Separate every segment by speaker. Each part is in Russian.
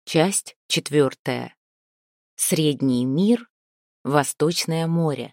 Speaker 1: Часть 4. Средний мир, Восточное море.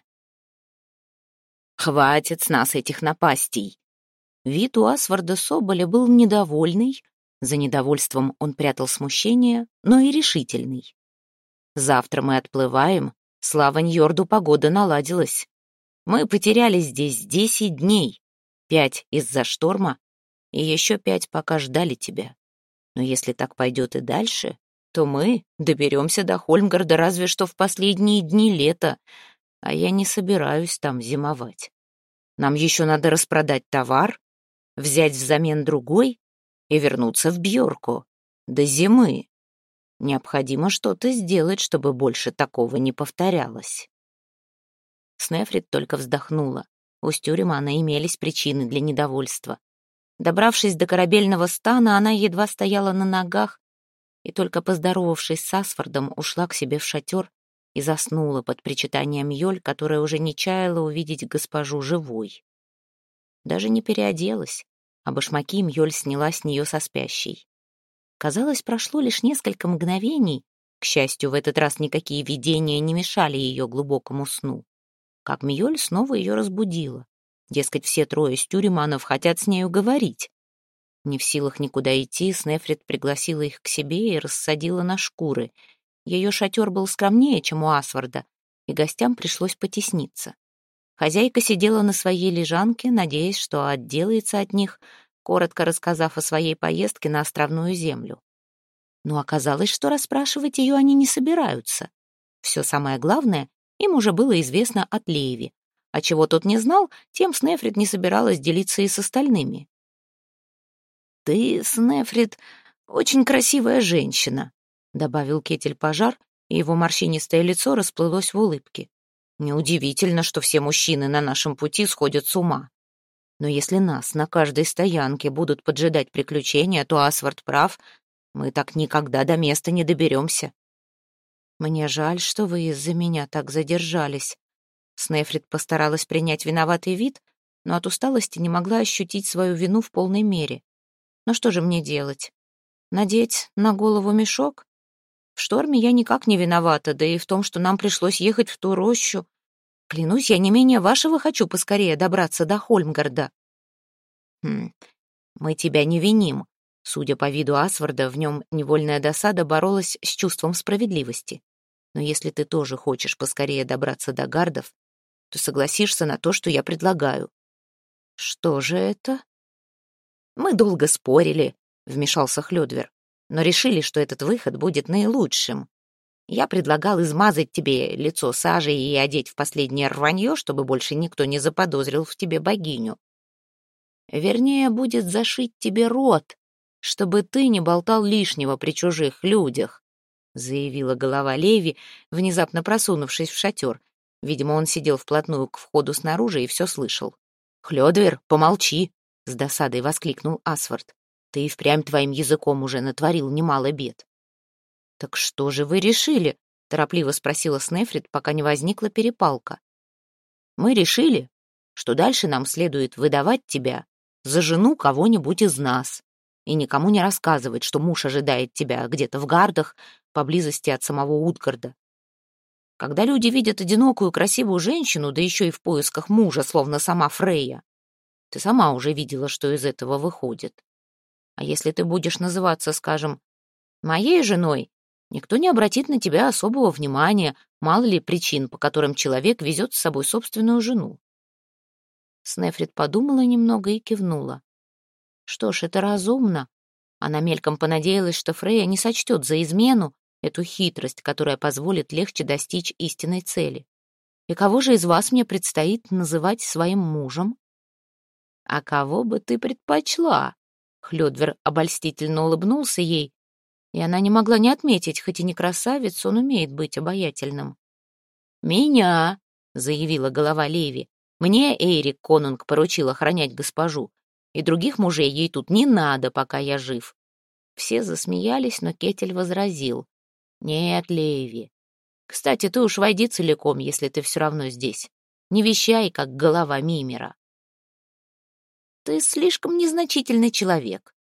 Speaker 1: Хватит с нас этих напастей. Вид у Асварда Соболя был недовольный, за недовольством он прятал смущение, но и решительный. Завтра мы отплываем, слава Ньорду, погода наладилась. Мы потеряли здесь 10 дней, 5 из-за шторма, и еще 5, пока ждали тебя. Но если так пойдет и дальше, то мы доберемся до Хольмгарда разве что в последние дни лета, а я не собираюсь там зимовать. Нам еще надо распродать товар, взять взамен другой и вернуться в Бьорку до зимы. Необходимо что-то сделать, чтобы больше такого не повторялось. Снефрит только вздохнула. У Стюримана имелись причины для недовольства. Добравшись до корабельного стана, она едва стояла на ногах и, только поздоровавшись с Асвардом, ушла к себе в шатер и заснула под причитанием Йоль, которая уже не чаяла увидеть госпожу живой. Даже не переоделась, а башмаки Мьёль сняла с нее со спящей. Казалось, прошло лишь несколько мгновений. К счастью, в этот раз никакие видения не мешали ее глубокому сну. Как Мьёль снова ее разбудила. Дескать, все трое Стюриманов хотят с нею говорить. Не в силах никуда идти, Снефрит пригласила их к себе и рассадила на шкуры. Ее шатер был скромнее, чем у Асварда, и гостям пришлось потесниться. Хозяйка сидела на своей лежанке, надеясь, что отделается от них, коротко рассказав о своей поездке на островную землю. Но оказалось, что расспрашивать ее они не собираются. Все самое главное им уже было известно от Лееви. А чего тот не знал, тем Снефрит не собиралась делиться и с остальными. «Ты, Снефрит, очень красивая женщина», — добавил Кетель-пожар, и его морщинистое лицо расплылось в улыбке. «Неудивительно, что все мужчины на нашем пути сходят с ума. Но если нас на каждой стоянке будут поджидать приключения, то Асвард прав, мы так никогда до места не доберемся». «Мне жаль, что вы из-за меня так задержались». Снефрит постаралась принять виноватый вид, но от усталости не могла ощутить свою вину в полной мере. Но что же мне делать? Надеть на голову мешок? В шторме я никак не виновата, да и в том, что нам пришлось ехать в ту рощу. Клянусь, я не менее вашего хочу поскорее добраться до Хольмгарда. Мы тебя не виним. Судя по виду Асварда, в нем невольная досада боролась с чувством справедливости. Но если ты тоже хочешь поскорее добраться до гардов, то согласишься на то, что я предлагаю. Что же это? Мы долго спорили, вмешался Хлёдвер, но решили, что этот выход будет наилучшим. Я предлагал измазать тебе лицо сажей и одеть в последнее рванье, чтобы больше никто не заподозрил в тебе богиню. Вернее, будет зашить тебе рот, чтобы ты не болтал лишнего при чужих людях, заявила голова Леви, внезапно просунувшись в шатер. Видимо, он сидел вплотную к входу снаружи и все слышал. «Хлёдвер, помолчи!» — с досадой воскликнул Асвард. «Ты и впрямь твоим языком уже натворил немало бед». «Так что же вы решили?» — торопливо спросила Снефрит, пока не возникла перепалка. «Мы решили, что дальше нам следует выдавать тебя за жену кого-нибудь из нас и никому не рассказывать, что муж ожидает тебя где-то в гардах, поблизости от самого Утгарда. Когда люди видят одинокую красивую женщину, да еще и в поисках мужа, словно сама Фрейя, ты сама уже видела, что из этого выходит. А если ты будешь называться, скажем, моей женой, никто не обратит на тебя особого внимания, мало ли причин, по которым человек везет с собой собственную жену». Снефрит подумала немного и кивнула. Что ж, это разумно. Она мельком понадеялась, что Фрейя не сочтет за измену эту хитрость, которая позволит легче достичь истинной цели. И кого же из вас мне предстоит называть своим мужем? А кого бы ты предпочла? Хлёдвер обольстительно улыбнулся ей, и она не могла не отметить, хоть и не красавец, он умеет быть обаятельным. «Меня», — заявила голова Леви, — «мне Эйрик Конунг поручил охранять госпожу, и других мужей ей тут не надо, пока я жив». Все засмеялись, но Кетель возразил. «Нет, Леви. Кстати, ты уж войди целиком, если ты все равно здесь. Не вещай, как голова Мимира». «Ты слишком незначительный человек.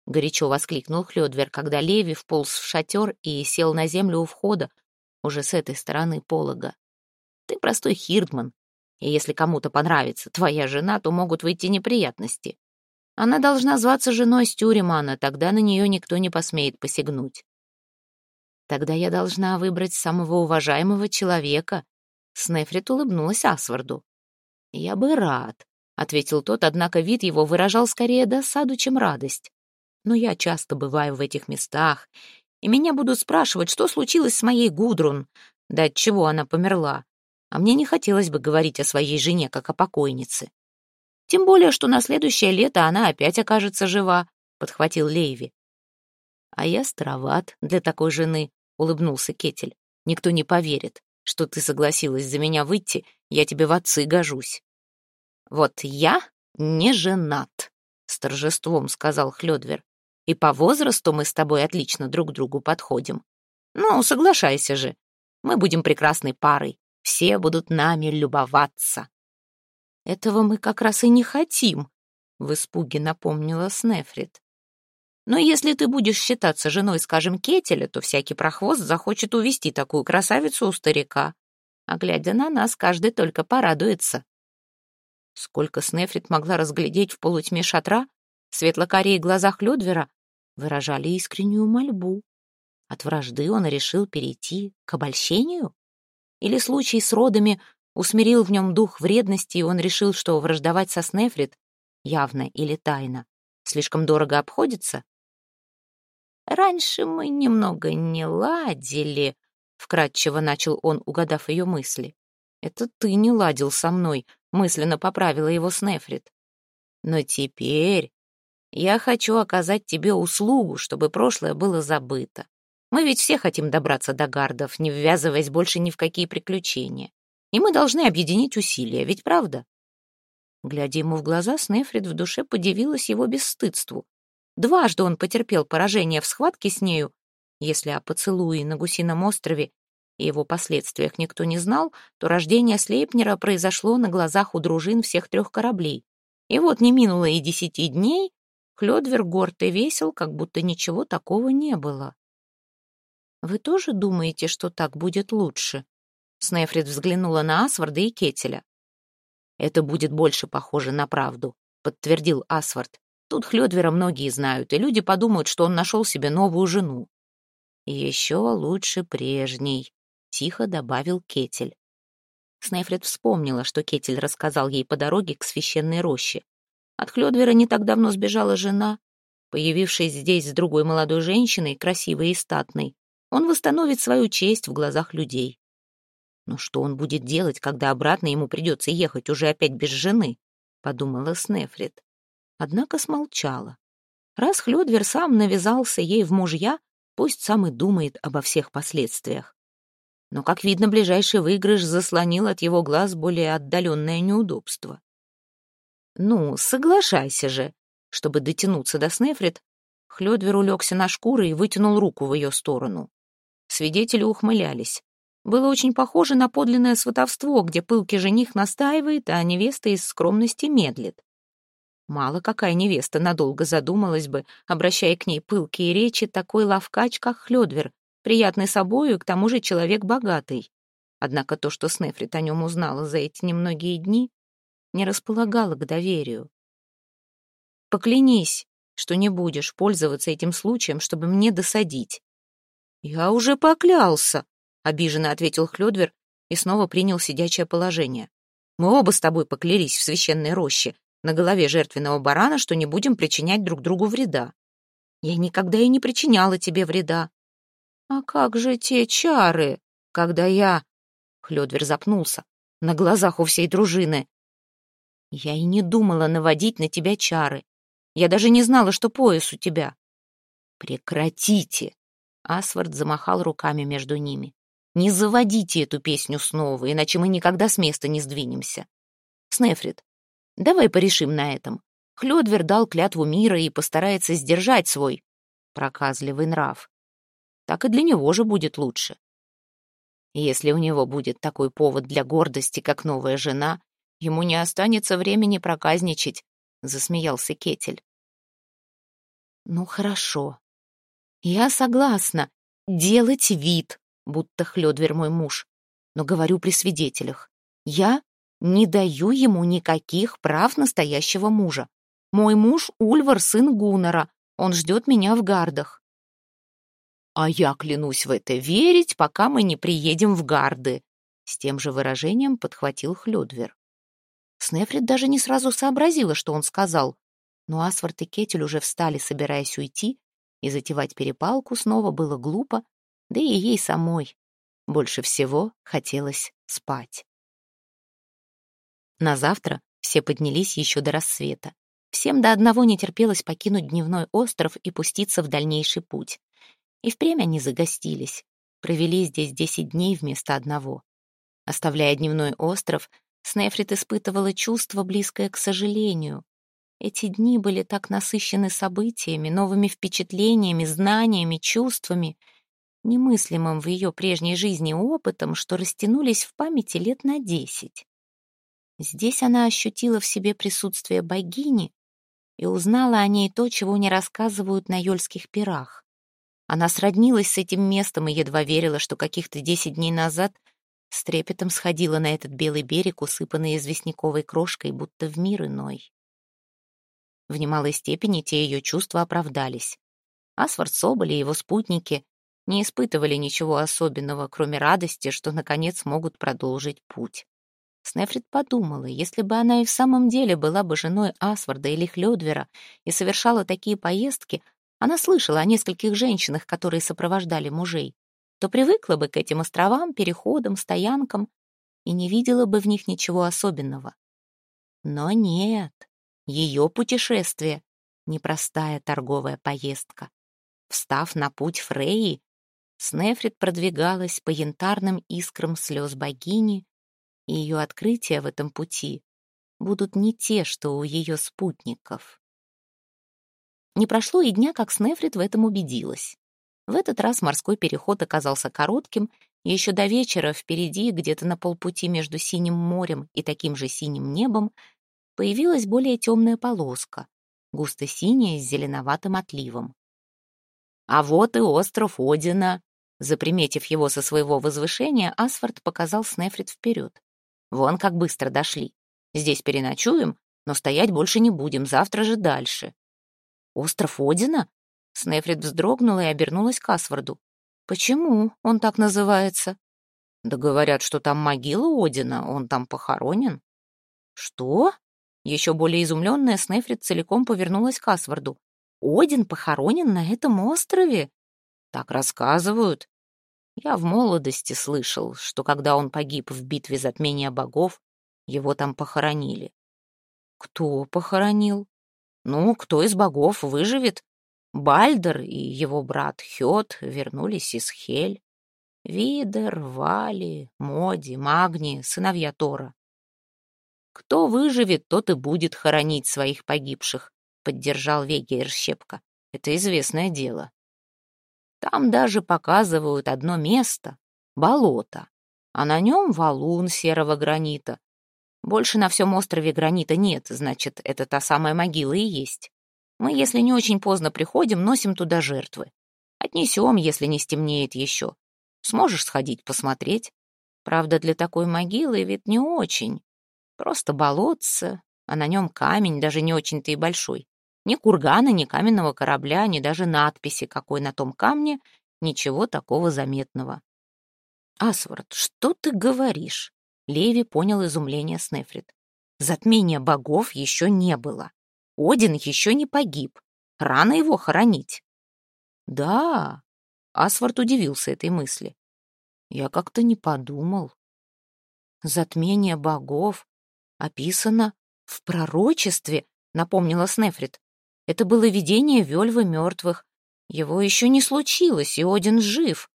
Speaker 1: — горячо воскликнул Хлёдвер, когда Леви вполз в шатер и сел на землю у входа, уже с этой стороны полога. «Ты простой хирдман, и если кому-то понравится твоя жена, то могут выйти неприятности. Она должна зваться женой Стюримана, тогда на нее никто не посмеет посягнуть». «Тогда я должна выбрать самого уважаемого человека», — Снефрит улыбнулась Асварду. «Я бы рад», — ответил тот, однако вид его выражал скорее досаду, чем радость. «Но я часто бываю в этих местах, и меня будут спрашивать, что случилось с моей Гудрун, да от чего она померла. А мне не хотелось бы говорить о своей жене, как о покойнице. Тем более, что на следующее лето она опять окажется жива», — подхватил Лейви. «А я староват для такой жены», — улыбнулся Кетель. «Никто не поверит, что ты согласилась за меня выйти, я тебе в отцы гожусь». «Вот я не женат», — с торжеством сказал Хлёдвер. «И по возрасту мы с тобой отлично друг другу подходим. Ну, соглашайся же, мы будем прекрасной парой, все будут нами любоваться». «Этого мы как раз и не хотим», — в испуге напомнила Снефрит. «Но если ты будешь считаться женой, скажем, Кетеля, то всякий прохвост захочет увести такую красавицу у старика. А глядя на нас, каждый только порадуется». Сколько Снефрит могла разглядеть в полутьме шатра, светло-карие глаза Хлёдвера выражали искреннюю мольбу. От вражды он решил перейти к обольщению? Или случай с родами усмирил в нем дух вредности, и он решил, что враждовать со Снефрит, явно или тайно, слишком дорого обходится? «Раньше мы немного не ладили», — вкратчиво начал он, угадав ее мысли. «Это ты не ладил со мной», — мысленно поправила его Снефрит. «Но теперь я хочу оказать тебе услугу, чтобы прошлое было забыто. Мы ведь все хотим добраться до гардов, не ввязываясь больше ни в какие приключения. И мы должны объединить усилия, ведь правда?» Глядя ему в глаза, Снефрит в душе подивилась его бесстыдству. Дважды он потерпел поражение в схватке с нею. Если о поцелуе на Гусином острове и его последствиях никто не знал, то рождение Слейпнера произошло на глазах у дружин всех 3 кораблей. И вот не минуло и 10 дней, Хлёдвер горд и весел, как будто ничего такого не было. «Вы тоже думаете, что так будет лучше?» Снефрит взглянула на Асварда и Кетеля. «Это будет больше похоже на правду», — подтвердил Асвард. «Тут Хлёдвера многие знают, и люди подумают, что он нашел себе новую жену». «Еще лучше прежней», — тихо добавил Кетель. Снефрит вспомнила, что Кетель рассказал ей по дороге к священной роще. От Хлёдвера не так давно сбежала жена. Появившись здесь с другой молодой женщиной, красивой и статной, он восстановит свою честь в глазах людей. «Но что он будет делать, когда обратно ему придется ехать уже опять без жены?» — подумала Снефрит. Однако смолчала. Раз Хлёдвер сам навязался ей в мужья, пусть сам и думает обо всех последствиях. Но, как видно, ближайший выигрыш заслонил от его глаз более отдаленное неудобство. «Ну, соглашайся же!» Чтобы дотянуться до Снефрит, Хлёдвер улегся на шкуры и вытянул руку в ее сторону. Свидетели ухмылялись. Было очень похоже на подлинное сватовство, где пылкий жених настаивает, а невеста из скромности медлит. Мало какая невеста надолго задумалась бы, обращая к ней пылкие речи, такой ловкач, как Хлёдвер, приятный собою и к тому же человек богатый. Однако то, что Снефрит о нем узнала за эти немногие дни, не располагало к доверию. «Поклянись, что не будешь пользоваться этим случаем, чтобы мне досадить». «Я уже поклялся», — обиженно ответил Хлёдвер и снова принял сидячее положение. «Мы оба с тобой поклялись в священной роще на голове жертвенного барана, что не будем причинять друг другу вреда. Я никогда и не причиняла тебе вреда». «А как же те чары, когда я...» Хлёдвер запнулся. «На глазах у всей дружины». «Я и не думала наводить на тебя чары. Я даже не знала, что пояс у тебя». «Прекратите!» Асвард замахал руками между ними. «Не заводите эту песню снова, иначе мы никогда с места не сдвинемся. Снефрит, давай порешим на этом. Хлёдвер дал клятву мира и постарается сдержать свой проказливый нрав. Так и для него же будет лучше. Если у него будет такой повод для гордости, как новая жена, ему не останется времени проказничать», — засмеялся Кетель. Ну, хорошо. Я согласна делать вид, будто Хлёдвер мой муж. Но говорю при свидетелях. Я не даю ему никаких прав настоящего мужа. Мой муж Ульвар, сын Гуннара. Он ждет меня в Гардах. А я клянусь в это верить, пока мы не приедем в Гарды. С тем же выражением подхватил Хлёдвер. Снефрит даже не сразу сообразила, что он сказал. Но Асвард и Кетель уже встали, собираясь уйти, и затевать перепалку снова было глупо, да и ей самой больше всего хотелось спать. На завтра все поднялись еще до рассвета. Всем до одного не терпелось покинуть дневной остров и пуститься в дальнейший путь. И впрямь они загостились, провели здесь 10 дней вместо одного. Оставляя дневной остров, Снефрит испытывала чувство, близкое к сожалению. Эти дни были так насыщены событиями, новыми впечатлениями, знаниями, чувствами, немыслимым в ее прежней жизни опытом, что растянулись в памяти лет на 10. Здесь она ощутила в себе присутствие богини и узнала о ней то, чего не рассказывают на Йольских пирах. Она сроднилась с этим местом и едва верила, что каких-то 10 дней назад с трепетом сходила на этот белый берег, усыпанный известняковой крошкой, будто в мир иной. В немалой степени те ее чувства оправдались. Асвард Соболь и его спутники не испытывали ничего особенного, кроме радости, что, наконец, могут продолжить путь. Снефрит подумала, если бы она и в самом деле была бы женой Асварда или Хлёдвера и совершала такие поездки, она слышала о нескольких женщинах, которые сопровождали мужей, то привыкла бы к этим островам, переходам, стоянкам и не видела бы в них ничего особенного. Но нет, ее путешествие — непростая торговая поездка. Встав на путь Фрейи, Снефрит продвигалась по янтарным искрам слез богини, и ее открытия в этом пути будут не те, что у ее спутников. Не прошло и дня, как Снефрит в этом убедилась. В этот раз морской переход оказался коротким, и еще до вечера впереди, где-то на полпути между синим морем и таким же синим небом, появилась более темная полоска, густо-синяя с зеленоватым отливом. А вот и остров Одина. Заприметив его со своего возвышения, Асвард показал Снефрит вперед. Вон как быстро дошли. Здесь переночуем, но стоять больше не будем, завтра же дальше. Остров Одина? Снефрит вздрогнула и обернулась к Асварду. Почему он так называется? Да говорят, что там могила Одина, он там похоронен. Что? Еще более изумленная Снефрит целиком повернулась к Асварду. Один похоронен на этом острове? Так рассказывают. Я в молодости слышал, что когда он погиб в битве затмения богов, его там похоронили. Кто похоронил? Ну, кто из богов выживет? Бальдер и его брат Хёд вернулись из Хель. Видер, Вали, Моди, Магни, сыновья Тора. Кто выживет, тот и будет хоронить своих погибших, поддержал Вегейр Щепка. Это известное дело. Там даже показывают одно место — болото, а на нем валун серого гранита. Больше на всем острове гранита нет, значит, это та самая могила и есть. Мы, если не очень поздно приходим, носим туда жертвы. Отнесем, если не стемнеет еще. Сможешь сходить посмотреть? Правда, для такой могилы вид не очень. Просто болотце, а на нем камень, даже не очень-то и большой. Ни кургана, ни каменного корабля, ни даже надписи, какой на том камне, ничего такого заметного. «Асвард, что ты говоришь?» Леви понял изумление Снефрит. «Затмения богов еще не было. Один еще не погиб. Рано его хоронить». «Да», — Асвард удивился этой мысли. «Я как-то не подумал. Затмение богов описано в пророчестве», — напомнила Снефрит. «Это было видение Вельвы мертвых. Его еще не случилось, и Один жив».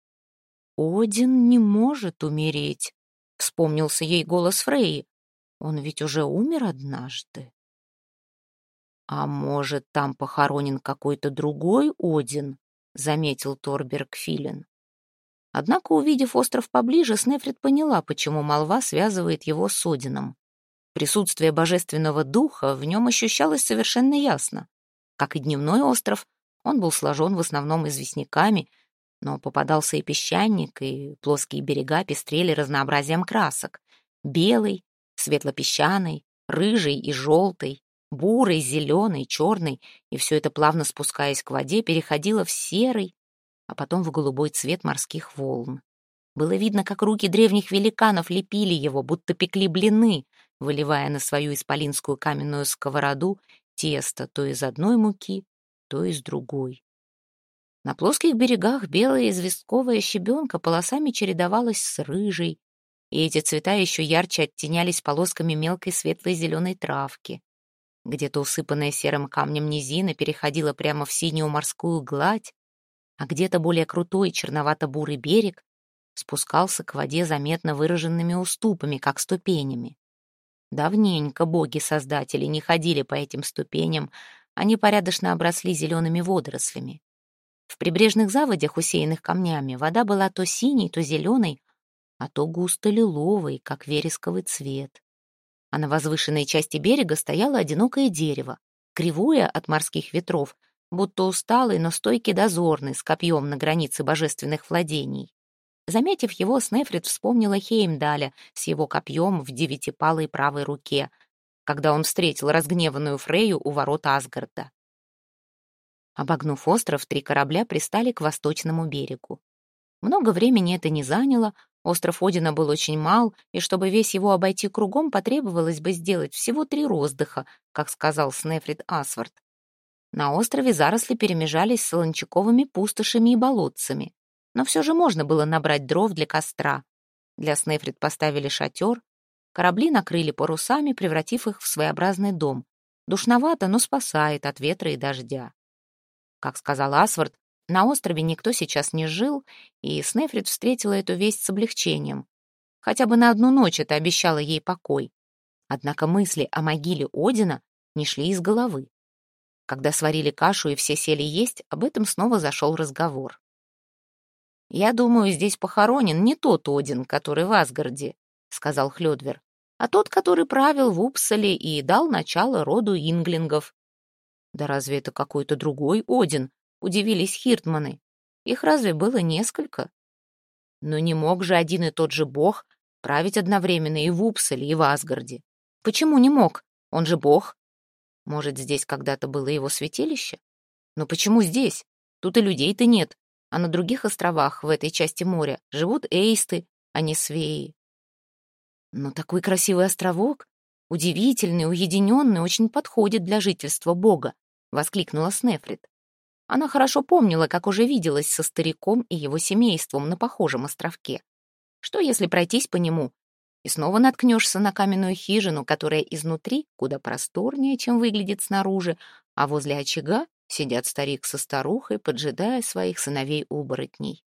Speaker 1: «Один не может умереть», — вспомнился ей голос Фрейи. «Он ведь уже умер однажды». «А может, там похоронен какой-то другой Один?» — заметил Торберг Филин. Однако, увидев остров поближе, Снефрит поняла, почему молва связывает его с Одином. Присутствие божественного духа в нем ощущалось совершенно ясно. Как и дневной остров, он был сложен в основном известняками, но попадался и песчаник, и плоские берега пестрели разнообразием красок. Белый, светло-песчаный, рыжий и желтый, бурый, зеленый, черный, и все это, плавно спускаясь к воде, переходило в серый, а потом в голубой цвет морских волн. Было видно, как руки древних великанов лепили его, будто пекли блины, выливая на свою исполинскую каменную сковороду тесто то из одной муки, то из другой. На плоских берегах белая известковая щебенка полосами чередовалась с рыжей, и эти цвета еще ярче оттенялись полосками мелкой светлой зеленой травки. Где-то усыпанная серым камнем низина переходила прямо в синюю морскую гладь, а где-то более крутой черновато-бурый берег спускался к воде заметно выраженными уступами, как ступенями. Давненько боги-создатели не ходили по этим ступеням, они порядочно обросли зелеными водорослями. В прибрежных заводях, усеянных камнями, вода была то синей, то зеленой, а то густо-лиловой, как вересковый цвет. А на возвышенной части берега стояло одинокое дерево, кривое от морских ветров, будто усталый, но стойкий дозорный с копьем на границе божественных владений. Заметив его, Снефрит вспомнила Хеймдаля с его копьем в девятипалой правой руке, когда он встретил разгневанную Фрейю у ворот Асгарда. Обогнув остров, 3 корабля пристали к восточному берегу. Много времени это не заняло, остров Одина был очень мал, и чтобы весь его обойти кругом, потребовалось бы сделать всего 3 роздыха, как сказал Снефрит Асвард. На острове заросли перемежались с солончаковыми пустошами и болотцами, но все же можно было набрать дров для костра. Для Снефрит поставили шатер, корабли накрыли парусами, превратив их в своеобразный дом. Душновато, но спасает от ветра и дождя. Как сказал Асвард, на острове никто сейчас не жил, и Снефрит встретила эту весть с облегчением. Хотя бы на одну ночь это обещало ей покой. Однако мысли о могиле Одина не шли из головы. Когда сварили кашу и все сели есть, об этом снова зашел разговор. «Я думаю, здесь похоронен не тот Один, который в Асгарде», — сказал Хлёдвер, «а тот, который правил в Упсале и дал начало роду инглингов». «Да разве это какой-то другой Один?» — удивились хиртманы. «Их разве было несколько?» «Но не мог же один и тот же бог править одновременно и в Упсале, и в Асгарде. Почему не мог? Он же бог. Может, здесь когда-то было его святилище? Но почему здесь? Тут и людей-то нет, а на других островах в этой части моря живут эйсты, а не свеи». «Но такой красивый островок, удивительный, уединенный, очень подходит для жительства бога», — воскликнула Снефрит. Она хорошо помнила, как уже виделась со стариком и его семейством на похожем островке. Что, если пройтись по нему, и снова наткнешься на каменную хижину, которая изнутри куда просторнее, чем выглядит снаружи, а возле очага сидят старик со старухой, поджидая своих сыновей-оборотней.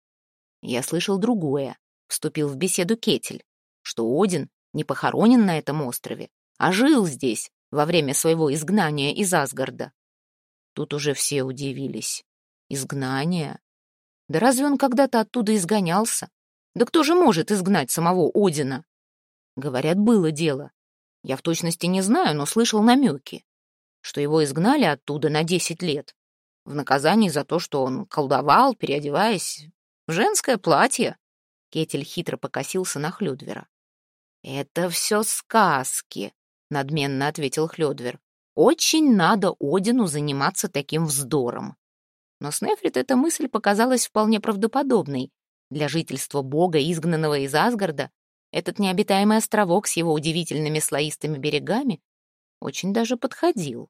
Speaker 1: «Я слышал другое», — вступил в беседу Кетель, «что Один не похоронен на этом острове, а жил здесь во время своего изгнания из Асгарда». Тут уже все удивились. Изгнание? Да разве он когда-то оттуда изгонялся? Да кто же может изгнать самого Одина? Говорят, было дело. Я в точности не знаю, но слышал намеки, что его изгнали оттуда на 10 лет, в наказании за то, что он колдовал, переодеваясь в женское платье. Кетель хитро покосился на Хлёдвера. «Это все сказки», — надменно ответил Хлёдвер. «Очень надо Одину заниматься таким вздором». Но Снефрит эта мысль показалась вполне правдоподобной. Для жительства бога, изгнанного из Асгарда, этот необитаемый островок с его удивительными слоистыми берегами очень даже подходил.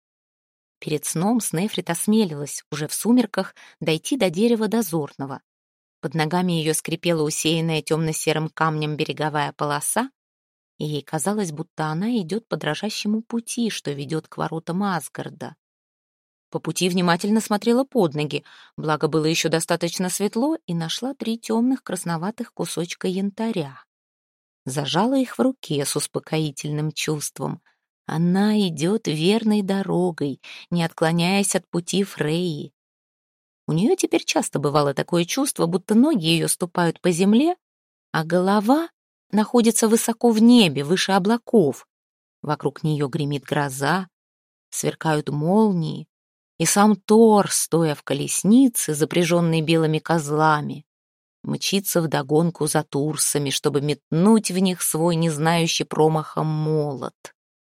Speaker 1: Перед сном Снефрит осмелилась, уже в сумерках, дойти до дерева дозорного. Под ногами ее скрипела усеянная темно-серым камнем береговая полоса, и ей казалось, будто она идет по дрожащему пути, что ведет к воротам Асгарда. По пути внимательно смотрела под ноги, благо было еще достаточно светло, и нашла 3 темных красноватых кусочка янтаря. Зажала их в руке с успокоительным чувством. Она идет верной дорогой, не отклоняясь от пути Фрейи. У нее теперь часто бывало такое чувство, будто ноги ее ступают по земле, а голова находится высоко в небе, выше облаков. Вокруг нее гремит гроза, Сверкают молнии, и сам Тор, стоя в колеснице, запряженной белыми козлами, мчится вдогонку за турсами, чтобы метнуть в них свой не знающий промаха молот.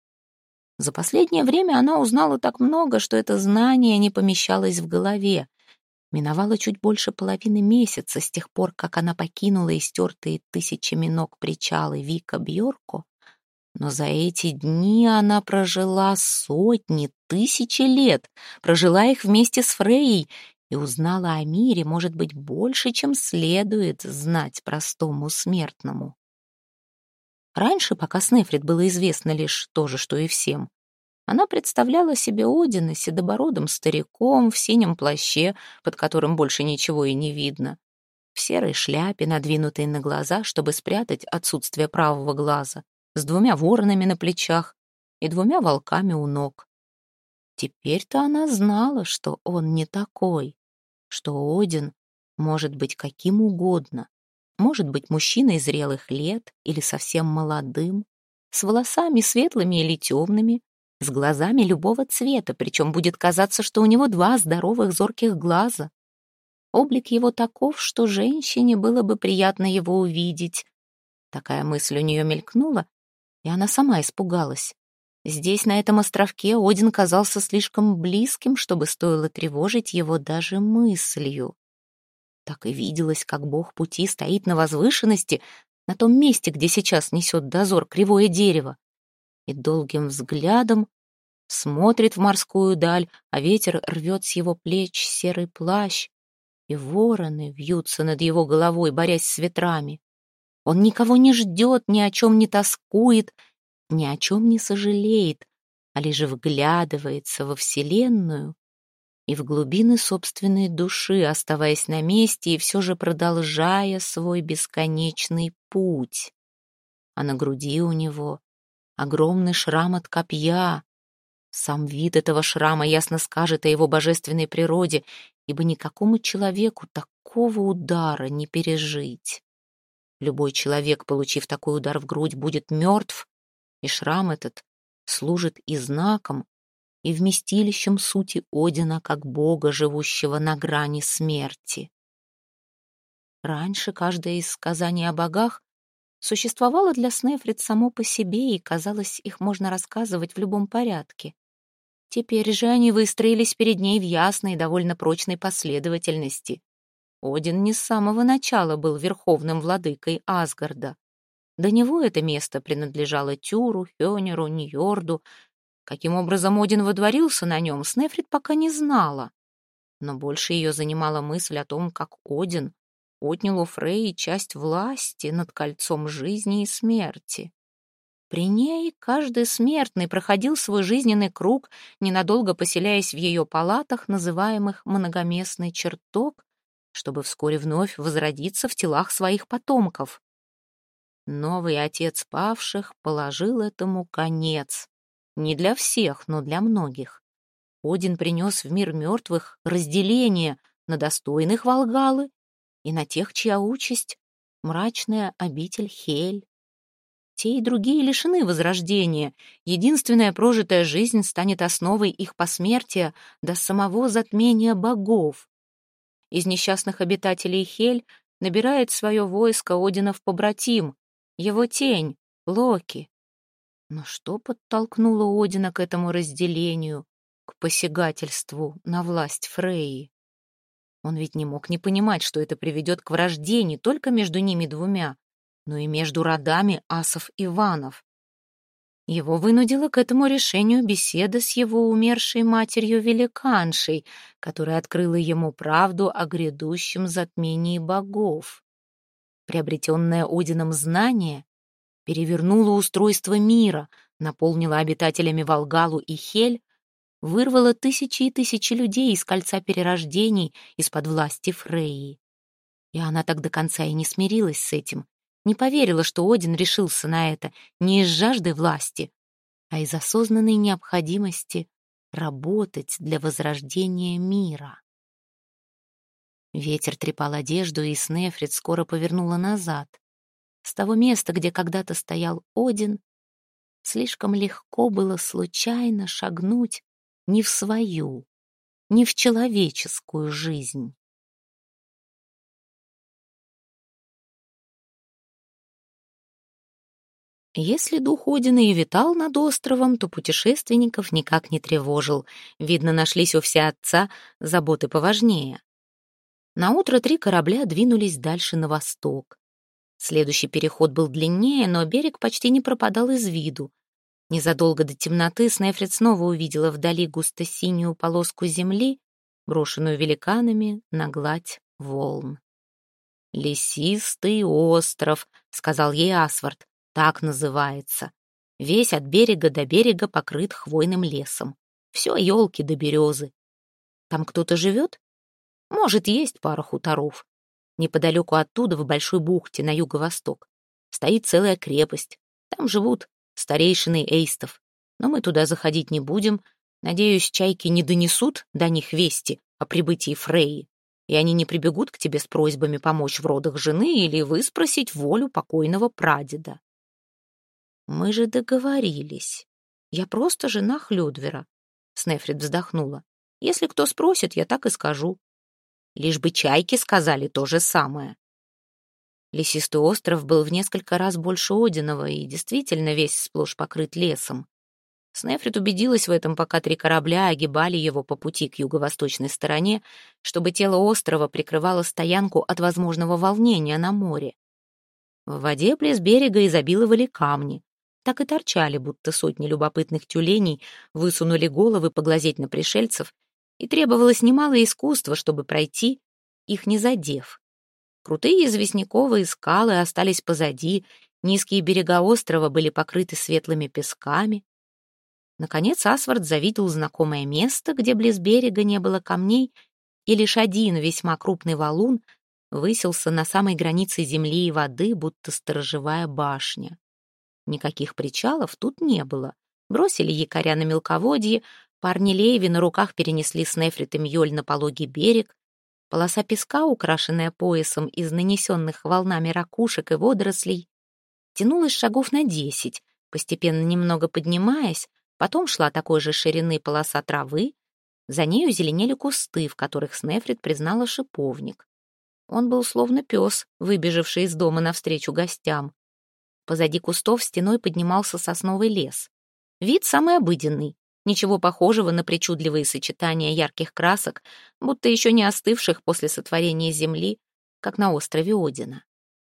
Speaker 1: За последнее время она узнала так много, что это знание не помещалось в голове. Миновало чуть больше половины месяца с тех пор, как она покинула истертые тысячами ног причалы Вика Бьорко, но за эти дни она прожила сотни, тысячи лет, прожила их вместе с Фрейей и узнала о мире, может быть, больше, чем следует знать простому смертному. Раньше, пока Снефрит было известно лишь то же, что и всем, она представляла себе Одина седобородым стариком в синем плаще, под которым больше ничего и не видно, в серой шляпе, надвинутой на глаза, чтобы спрятать отсутствие правого глаза, с 2 воронами на плечах и 2 волками у ног. Теперь-то она знала, что он не такой, что Один может быть каким угодно, может быть мужчиной зрелых лет или совсем молодым, с волосами светлыми или темными, с глазами любого цвета, причем будет казаться, что у него 2 здоровых зорких глаза. Облик его таков, что женщине было бы приятно его увидеть. Такая мысль у нее мелькнула, и она сама испугалась. Здесь, на этом островке, Один казался слишком близким, чтобы стоило тревожить его даже мыслью. Так и виделось, как бог пути стоит на возвышенности, на том месте, где сейчас несет дозор кривое дерево, и долгим взглядом смотрит в морскую даль, а ветер рвет с его плеч серый плащ, и вороны вьются над его головой, борясь с ветрами. Он никого не ждет, ни о чем не тоскует, ни о чем не сожалеет, а лишь вглядывается во Вселенную и в глубины собственной души, оставаясь на месте и все же продолжая свой бесконечный путь. А на груди у него огромный шрам от копья. Сам вид этого шрама ясно скажет о его божественной природе, ибо никакому человеку такого удара не пережить. Любой человек, получив такой удар в грудь, будет мертв, и шрам этот служит и знаком, и вместилищем сути Одина, как бога, живущего на грани смерти. Раньше каждое из сказаний о богах существовало для Снефрит само по себе, и, казалось, их можно рассказывать в любом порядке. Теперь же они выстроились перед ней в ясной и довольно прочной последовательности. Один не с самого начала был верховным владыкой Асгарда. До него это место принадлежало Тюру, Хёнеру, Ньорду. Каким образом Один водворился на нем, Снефрит пока не знала. Но больше ее занимала мысль о том, как Один отнял у Фрейи часть власти над кольцом жизни и смерти. При ней каждый смертный проходил свой жизненный круг, ненадолго поселяясь в ее палатах, называемых многоместный чертог, чтобы вскоре вновь возродиться в телах своих потомков. Новый отец павших положил этому конец. Не для всех, но для многих. Один принес в мир мертвых разделение на достойных Волгалы и на тех, чья участь — мрачная обитель Хель. Те и другие лишены возрождения. Единственная прожитая жизнь станет основой их посмертия до самого затмения богов. Из несчастных обитателей Хель набирает свое войско Одинов побратим, его тень, Локи. Но что подтолкнуло Одина к этому разделению, к посягательству на власть Фрейи? Он ведь не мог не понимать, что это приведет к вражде не только между ними двумя, но и между родами асов и ванов. Его вынудила к этому решению беседа с его умершей матерью-великаншей, которая открыла ему правду о грядущем затмении богов. Приобретенное Одином знание перевернуло устройство мира, наполнило обитателями Волгалу и Хель, вырвало тысячи и тысячи людей из кольца перерождений из-под власти Фрейи. И она так до конца и не смирилась с этим, не поверила, что Один решился на это не из жажды власти, а из осознанной необходимости работать для возрождения мира. Ветер трепал одежду, и Снефрит скоро повернула назад. С того места, где когда-то стоял Один, слишком легко было случайно шагнуть не в свою, не в человеческую жизнь. Если дух Одина и витал над островом, то путешественников никак не тревожил. Видно, нашлись у всеотца заботы поважнее. Наутро 3 корабля двинулись дальше на восток. Следующий переход был длиннее, но берег почти не пропадал из виду. Незадолго до темноты Снефрит снова увидела вдали густо-синюю полоску земли, брошенную великанами на гладь волн. «Лесистый остров», — сказал ей Асвард. Так называется. Весь от берега до берега покрыт хвойным лесом. Все елки да березы. Там кто-то живет? Может, есть пара хуторов. Неподалеку оттуда, в большой бухте на юго-восток, стоит целая крепость. Там живут старейшины эйстов. Но мы туда заходить не будем. Надеюсь, чайки не донесут до них вести о прибытии Фрейи, и они не прибегут к тебе с просьбами помочь в родах жены или выспросить волю покойного прадеда. «Мы же договорились. Я просто жена Хлёдвера», — Снефрит вздохнула. «Если кто спросит, я так и скажу. Лишь бы чайки сказали то же самое». Лесистый остров был в несколько раз больше Одинова и действительно весь сплошь покрыт лесом. Снефрит убедилась в этом, пока 3 корабля огибали его по пути к юго-восточной стороне, чтобы тело острова прикрывало стоянку от возможного волнения на море. В воде близ берега изобиловали камни. Так и торчали, будто сотни любопытных тюленей высунули головы поглазеть на пришельцев, и требовалось немало искусства, чтобы пройти, их не задев. Крутые известняковые скалы остались позади, низкие берега острова были покрыты светлыми песками. Наконец Асвард завидел знакомое место, где близ берега не было камней, и лишь один весьма крупный валун высился на самой границе земли и воды, будто сторожевая башня. Никаких причалов тут не было. Бросили якоря на мелководье, парни Лейви на руках перенесли Снефрит и Мьёль на пологий берег. Полоса песка, украшенная поясом из нанесенных волнами ракушек и водорослей, тянулась шагов на 10, постепенно немного поднимаясь, потом шла такой же ширины полоса травы, за нею зеленели кусты, в которых Снефрит признала шиповник. Он был словно пес, выбежавший из дома навстречу гостям. Позади кустов стеной поднимался сосновый лес. Вид самый обыденный, ничего похожего на причудливые сочетания ярких красок, будто еще не остывших после сотворения земли, как на острове Одина.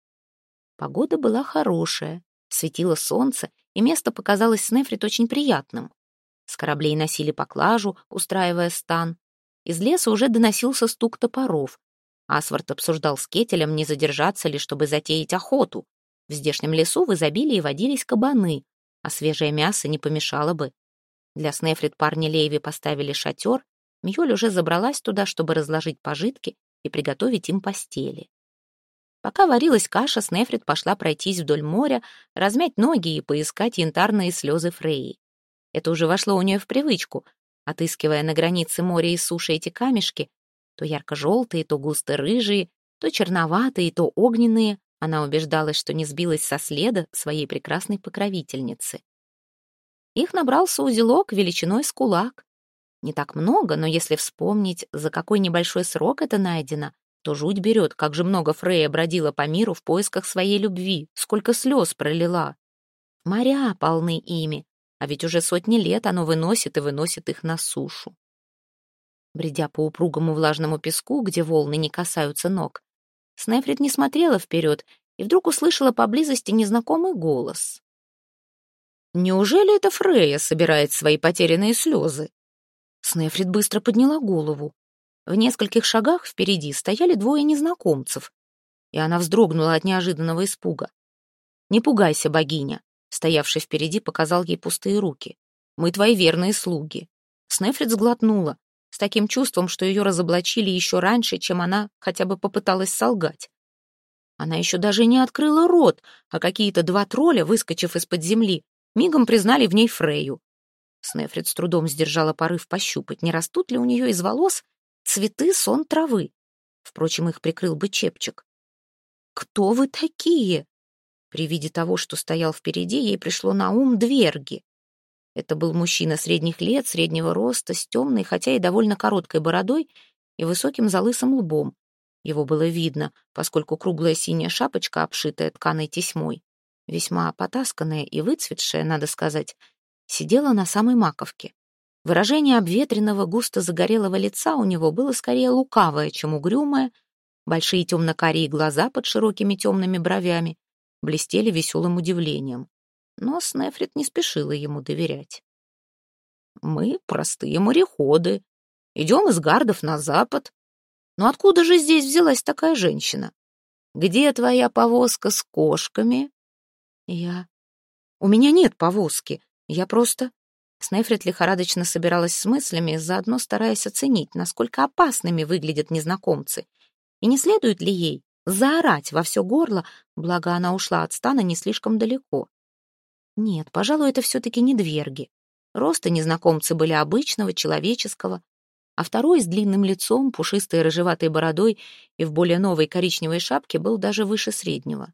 Speaker 1: Погода была хорошая, светило солнце, и место показалось Снефрит очень приятным. С кораблей носили поклажу, устраивая стан. Из леса уже доносился стук топоров. Асвард обсуждал с Кетелем, не задержаться ли, чтобы затеять охоту. В здешнем лесу в изобилии водились кабаны, а свежее мясо не помешало бы. Для Снефрит парни Лейви поставили шатер, Мьёль уже забралась туда, чтобы разложить пожитки и приготовить им постели. Пока варилась каша, Снефрит пошла пройтись вдоль моря, размять ноги и поискать янтарные слезы Фрейи. Это уже вошло у нее в привычку, отыскивая на границе моря и суши эти камешки, то ярко-желтые, то густо-рыжие, то черноватые, то огненные. Она убеждалась, что не сбилась со следа своей прекрасной покровительницы. Их набрался узелок величиной с кулак. Не так много, но если вспомнить, за какой небольшой срок это найдено, то жуть берет, как же много Фрейя бродила по миру в поисках своей любви, сколько слез пролила. Моря полны ими, а ведь уже сотни лет оно выносит и выносит их на сушу. Бредя по упругому влажному песку, где волны не касаются ног, Снефрит не смотрела вперед и вдруг услышала поблизости незнакомый голос. «Неужели это Фрейя собирает свои потерянные слезы?» Снефрит быстро подняла голову. В нескольких шагах впереди стояли 2 незнакомцев, и она вздрогнула от неожиданного испуга. «Не пугайся, богиня», — стоявший впереди показал ей пустые руки. «Мы твои верные слуги». Снефрит сглотнула, с таким чувством, что ее разоблачили еще раньше, чем она хотя бы попыталась солгать. Она еще даже не открыла рот, а какие-то 2 тролля, выскочив из-под земли, мигом признали в ней Фрейю. Снефрит с трудом сдержала порыв пощупать, не растут ли у нее из волос цветы сон травы. Впрочем, их прикрыл бы чепчик. «Кто вы такие?» При виде того, что стоял впереди, ей пришло на ум дверги. Это был мужчина средних лет, среднего роста, с темной, хотя и довольно короткой бородой и высоким залысым лбом. Его было видно, поскольку круглая синяя шапочка, обшитая тканой тесьмой, весьма потасканная и выцветшая, надо сказать, сидела на самой маковке. Выражение обветренного, густо загорелого лица у него было скорее лукавое, чем угрюмое. Большие темно-карие глаза под широкими темными бровями блестели веселым удивлением. Но Снефрит не спешила ему доверять. «Мы простые мореходы. Идем из Гардов на запад. Но откуда же здесь взялась такая женщина? Где твоя повозка с кошками?» У меня нет повозки. Я просто...» Снефрит лихорадочно собиралась с мыслями, заодно стараясь оценить, насколько опасными выглядят незнакомцы. И не следует ли ей заорать во все горло, благо она ушла от стана не слишком далеко. Нет, пожалуй, это все-таки не дверги. Роста незнакомцы были обычного, человеческого, а второй с длинным лицом, пушистой рыжеватой бородой и в более новой коричневой шапке был даже выше среднего.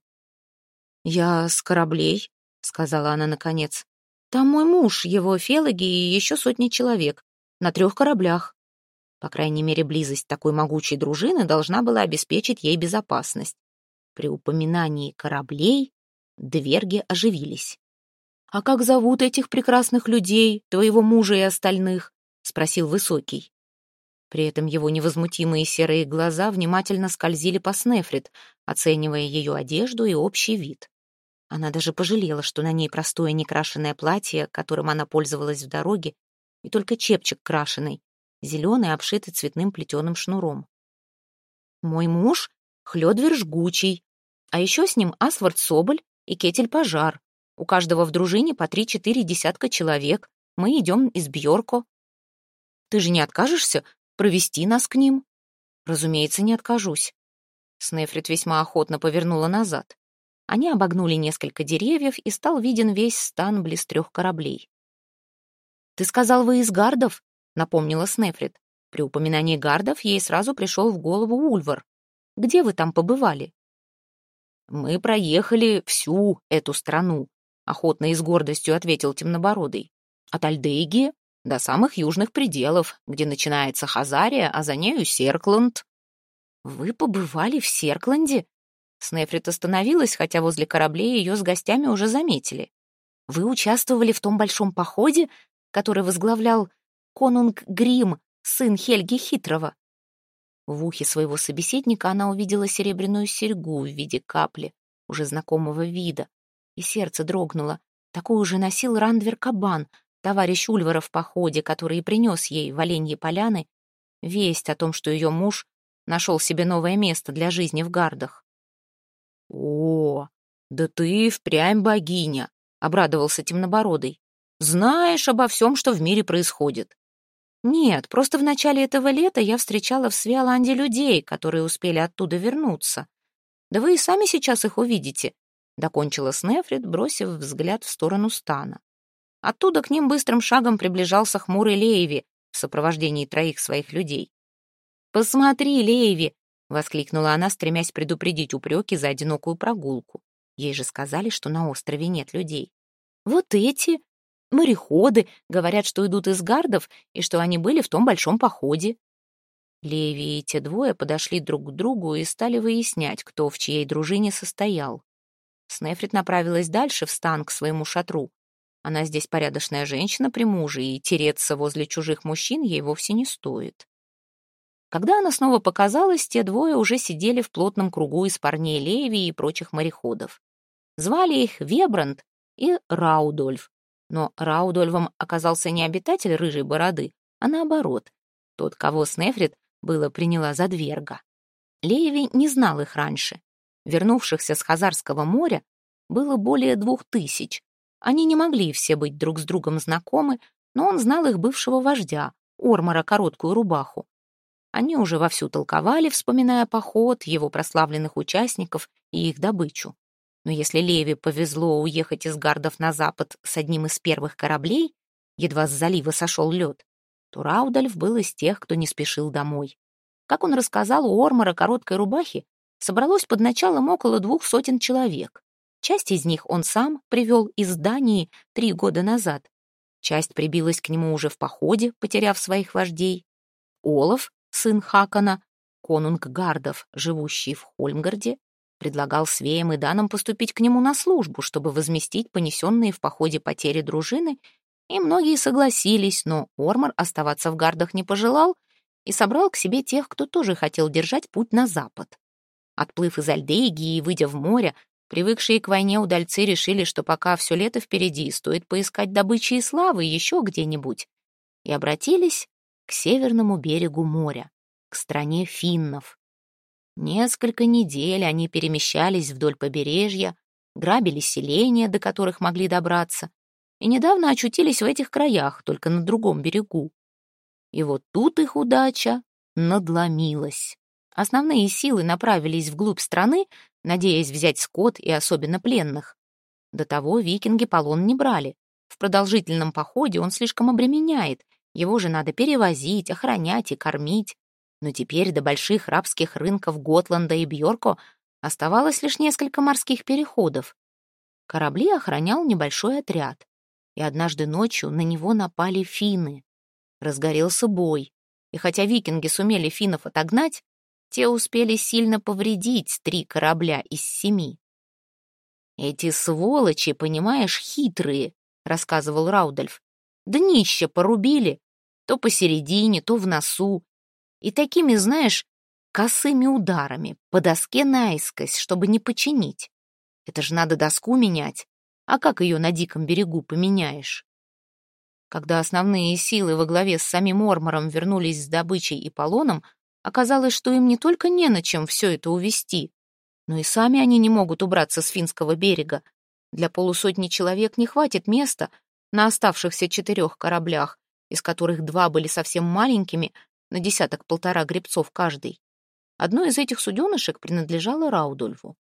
Speaker 1: «Я с кораблей», — сказала она наконец. «Там мой муж, его фелаги и еще сотни человек. На 3 кораблях». По крайней мере, близость такой могучей дружины должна была обеспечить ей безопасность. При упоминании кораблей дверги оживились. «А как зовут этих прекрасных людей, твоего мужа и остальных?» — спросил Высокий. При этом его невозмутимые серые глаза внимательно скользили по Снефрит, оценивая ее одежду и общий вид. Она даже пожалела, что на ней простое некрашенное платье, которым она пользовалась в дороге, и только чепчик крашеный, зеленый, обшитый цветным плетеным шнуром. «Мой муж — Хлёдвир Жгучий, а еще с ним Асвард Соболь и Кетель Пожар. У каждого в дружине по 3-4 десятка человек. Мы идем из Бьорко. Ты же не откажешься провести нас к ним?» «Разумеется, не откажусь». Снефрит весьма охотно повернула назад. Они обогнули несколько деревьев, и стал виден весь стан близ 3 кораблей. «Ты сказал, вы из Гардов?» — напомнила Снефрит. При упоминании Гардов ей сразу пришел в голову Ульвар. «Где вы там побывали?» «Мы проехали всю эту страну», — охотно и с гордостью ответил Темнобородый. «От Альдейги до самых южных пределов, где начинается Хазария, а за нею Серкланд». «Вы побывали в Серкланде?» Снефрит остановилась, хотя возле кораблей ее с гостями уже заметили. «Вы участвовали в том большом походе, который возглавлял конунг Грим, сын Хельги Хитрого?» В ухе своего собеседника она увидела серебряную серьгу в виде капли, уже знакомого вида, и сердце дрогнуло. Такую же носил Рандвер Кабан, товарищ Ульвара в походе, который и принес ей в Оленьи поляны весть о том, что ее муж нашел себе новое место для жизни в Гардах. «О, да ты впрямь богиня!» — обрадовался Темнобородый. «Знаешь обо всем, что в мире происходит». «Нет, просто в начале этого лета я встречала в Свеоланде людей, которые успели оттуда вернуться. Да вы и сами сейчас их увидите», — докончила Снефрит, бросив взгляд в сторону стана. Оттуда к ним быстрым шагом приближался хмурый Лееви в сопровождении 3 своих людей. «Посмотри, Лееви!» — воскликнула она, стремясь предупредить упреки за одинокую прогулку. Ей же сказали, что на острове нет людей. «Вот эти мореходы говорят, что идут из Гардов и что они были в том большом походе». Леви и те 2 подошли друг к другу и стали выяснять, кто в чьей дружине состоял. Снефрит направилась дальше в стан к своему шатру. Она здесь порядочная женщина при муже, и тереться возле чужих мужчин ей вовсе не стоит. Когда она снова показалась, те 2 уже сидели в плотном кругу из парней Леви и прочих мореходов. Звали их Вебранд и Раудольф. Но Раудольфом оказался не обитатель рыжей бороды, а наоборот, тот, кого Снефрит было приняла за дверга. Леви не знал их раньше. Вернувшихся с Хазарского моря было более 2000. Они не могли все быть друг с другом знакомы, но он знал их бывшего вождя, Ормора Короткую Рубаху. Они уже вовсю толковали, вспоминая поход, его прославленных участников и их добычу. Но если Леви повезло уехать из Гардов на запад с одним из первых кораблей, едва с залива сошел лед, то Раудольф был из тех, кто не спешил домой. Как он рассказал, у Ормора Короткой Рубахи собралось под началом около 200 человек. Часть из них он сам привел из Дании 3 года назад. Часть прибилась к нему уже в походе, потеряв своих вождей. Олаф, сын Хакона, конунг Гардов, живущий в Хольмгарде, предлагал свеям и данам поступить к нему на службу, чтобы возместить понесенные в походе потери дружины, и многие согласились, но Ормар оставаться в Гардах не пожелал и собрал к себе тех, кто тоже хотел держать путь на запад. Отплыв из Альдейги и выйдя в море, привыкшие к войне удальцы решили, что пока все лето впереди, стоит поискать добычи и славы еще где-нибудь, и обратились к северному берегу моря, к стране финнов. Несколько недель они перемещались вдоль побережья, грабили селения, до которых могли добраться, и недавно очутились в этих краях, только на другом берегу. И вот тут их удача надломилась. Основные силы направились вглубь страны, надеясь взять скот и особенно пленных. До того викинги полон не брали. В продолжительном походе он слишком обременяет, его же надо перевозить, охранять и кормить. Но теперь до больших рабских рынков Готланда и Бьорко оставалось лишь несколько морских переходов. Корабли охранял небольшой отряд, и однажды ночью на него напали финны. Разгорелся бой, и хотя викинги сумели финнов отогнать, те успели сильно повредить 3 корабля из 7. «Эти сволочи, понимаешь, хитрые», — рассказывал Раудольф. «Днище порубили, то посередине, то в носу, и такими, знаешь, косыми ударами, по доске наискось, чтобы не починить. Это же надо доску менять, а как ее на диком берегу поменяешь?» Когда основные силы во главе с самим Ормором вернулись с добычей и полоном, оказалось, что им не только не на чем все это увезти, но и сами они не могут убраться с финского берега. Для полусотни человек не хватит места на оставшихся 4 кораблях, из которых 2 были совсем маленькими, на 10-1.5 гребцов каждый. Одно из этих суденышек принадлежало Раудольфу.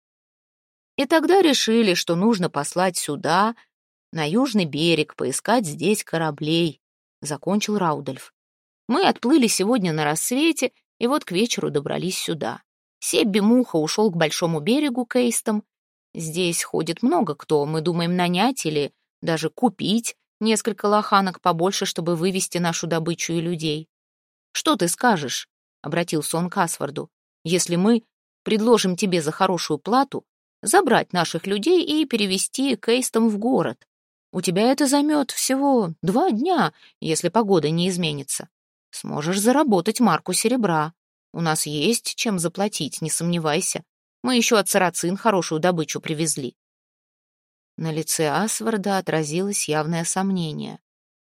Speaker 1: И тогда решили, что нужно послать сюда, на южный берег, поискать здесь кораблей, — закончил Раудольф. Мы отплыли сегодня на рассвете, и вот к вечеру добрались сюда. Себби Муха ушел к большому берегу Кейстом. Здесь ходит много кто, мы думаем нанять или даже купить несколько лоханок побольше, чтобы вывести нашу добычу и людей. «Что ты скажешь?» — обратился он к Асварду. «Если мы предложим тебе за хорошую плату забрать наших людей и перевести Кейстом в город. У тебя это займет всего 2 дня, если погода не изменится. Сможешь заработать марку серебра. У нас есть чем заплатить, не сомневайся. Мы еще от сарацин хорошую добычу привезли». На лице Асварда отразилось явное сомнение.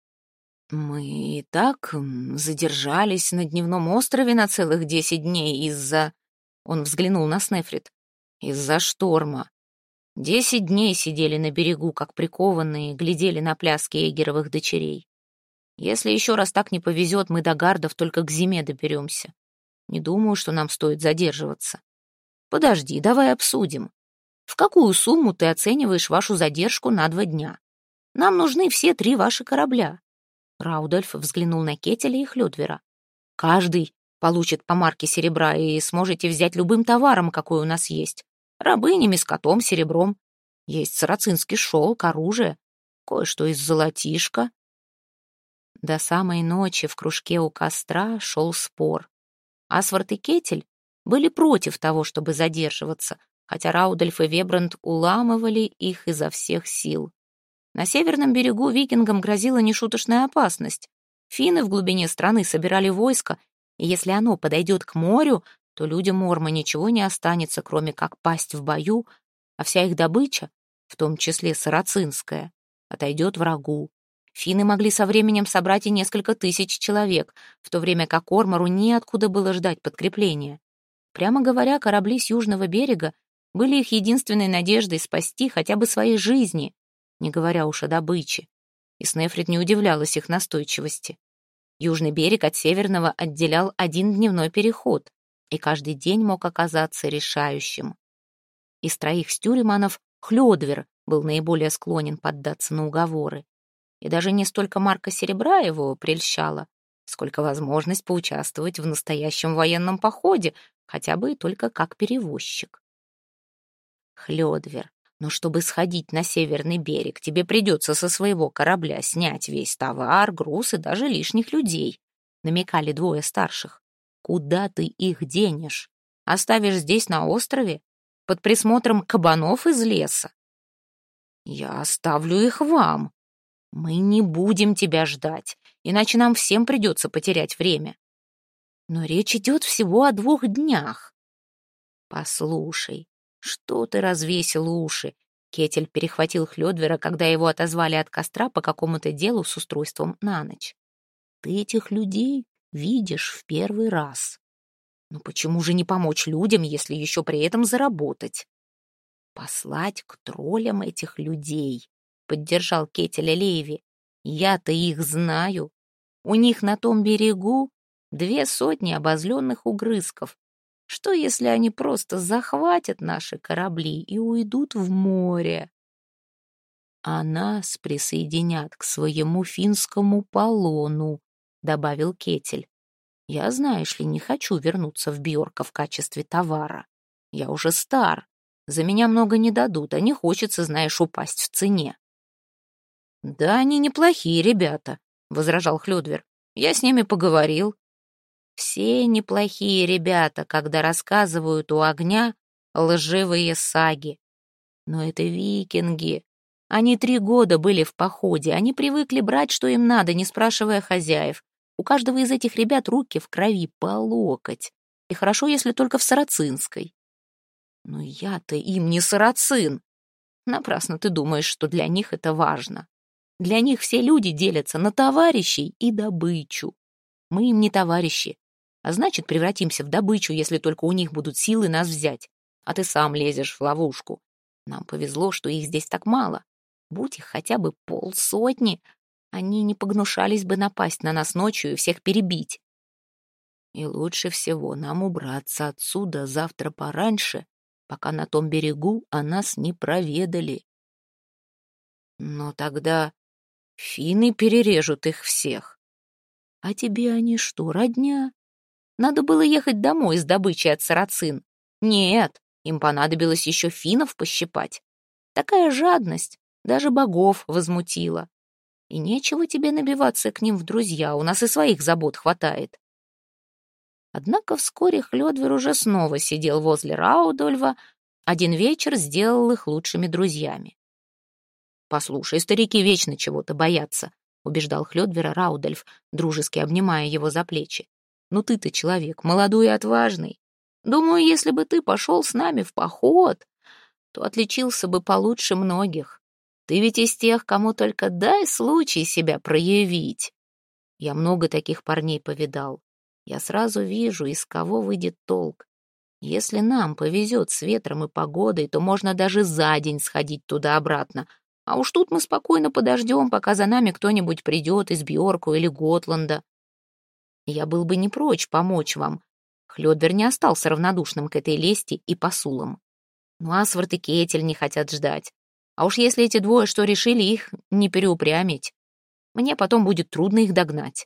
Speaker 1: «Мы и так задержались на дневном острове на целых 10 дней из-за...» Он взглянул на Снефрит. «Из-за шторма. 10 дней сидели на берегу, как прикованные, глядели на пляски эгеровых дочерей. Если еще раз так не повезет, мы до Гардов только к зиме доберемся. Не думаю, что нам стоит задерживаться. Подожди, давай обсудим. В какую сумму ты оцениваешь вашу задержку на 2 дня? Нам нужны все 3 ваши корабля». Раудольф взглянул на Кетеля и Хлёдвера. «Каждый получит по марке серебра, и сможете взять любым товаром, какой у нас есть. Рабынями, скотом, серебром. Есть сарацинский шелк, оружие, кое-что из золотишка». До самой ночи в кружке у костра шел спор. Асвард и Кетель были против того, чтобы задерживаться, хотя Раудольф и Вебранд уламывали их изо всех сил. На северном берегу викингам грозила нешуточная опасность. Финны в глубине страны собирали войско, и если оно подойдет к морю, то людям Морма ничего не останется, кроме как пасть в бою, а вся их добыча, в том числе сарацинская, отойдет врагу. Финны могли со временем собрать и несколько тысяч человек, в то время как Ормору неоткуда было ждать подкрепления. Прямо говоря, корабли с южного берега были их единственной надеждой спасти хотя бы свои жизни, не говоря уж о добыче. И Снефрит не удивлялась их настойчивости. Южный берег от северного отделял 1 дневной переход, и каждый день мог оказаться решающим. Из 3 стюреманов Хлёдвер был наиболее склонен поддаться на уговоры. И даже не столько марка серебра его прельщала, сколько возможность поучаствовать в настоящем военном походе, хотя бы и только как перевозчик. Хлёдвер, Но чтобы сходить на северный берег, тебе придется со своего корабля снять весь товар, груз и даже лишних людей, намекали двое старших. Куда ты их денешь? Оставишь здесь на острове? Под присмотром кабанов из леса? Я оставлю их вам. Мы не будем тебя ждать, иначе нам всем придется потерять время. Но речь идет всего о 2 днях. Послушай, что ты развесил уши? Кетель перехватил Хлёдвера, когда его отозвали от костра по какому-то делу с устройством на ночь. Ты этих людей видишь в первый раз. Но почему же не помочь людям, если еще при этом заработать? Послать к троллям этих людей, поддержал Кетеля Леви. Я-то их знаю. У них на том берегу 200 обозленных угрызков. Что, если они просто захватят наши корабли и уйдут в море? А нас присоединят к своему финскому полону, добавил Кетель. Я, знаешь ли, не хочу вернуться в Бьорка в качестве товара. Я уже стар. За меня много не дадут, а не хочется, знаешь, упасть в цене. Да они неплохие ребята, возражал Хлёдвер. Я с ними поговорил. Все неплохие ребята, когда рассказывают у огня лживые саги. Но это викинги. Они 3 года были в походе, они привыкли брать, что им надо, не спрашивая хозяев. У каждого из этих ребят руки в крови по локоть. И хорошо, если только в Сарацинской. Но я-то им не сарацин. Напрасно ты думаешь, что для них это важно. Для них все люди делятся на товарищей и добычу. Мы им не товарищи, а значит, превратимся в добычу, если только у них будут силы нас взять. А ты сам лезешь в ловушку. Нам повезло, что их здесь так мало. Будь их хотя бы 50, они не погнушались бы напасть на нас ночью и всех перебить. И лучше всего нам убраться отсюда завтра пораньше, пока на том берегу о нас не проведали. Но тогда финны перережут их всех. А тебе они что, родня? Надо было ехать домой с добычей от сарацин. Нет, им понадобилось еще финнов пощипать. Такая жадность даже богов возмутила. И нечего тебе набиваться к ним в друзья, у нас и своих забот хватает. Однако вскоре Хлёдвер уже снова сидел возле Раудольфа. Один вечер сделал их лучшими друзьями. «Послушай, старики вечно чего-то боятся», — убеждал Хлёдвера Раудольф, дружески обнимая его за плечи. «Ну ты-то человек, молодой и отважный. Думаю, если бы ты пошел с нами в поход, то отличился бы получше многих. Ты ведь из тех, кому только дай случай себя проявить. Я много таких парней повидал. Я сразу вижу, из кого выйдет толк. Если нам повезет с ветром и погодой, то можно даже за день сходить туда-обратно. А уж тут мы спокойно подождем, пока за нами кто-нибудь придет из Бьорку или Готланда. Я был бы не прочь помочь вам». Хлёдвер не остался равнодушным к этой лести и посулам. Но Асвард и Кетель не хотят ждать. А уж если эти двое что решили, их не переупрямить. Мне потом будет трудно их догнать.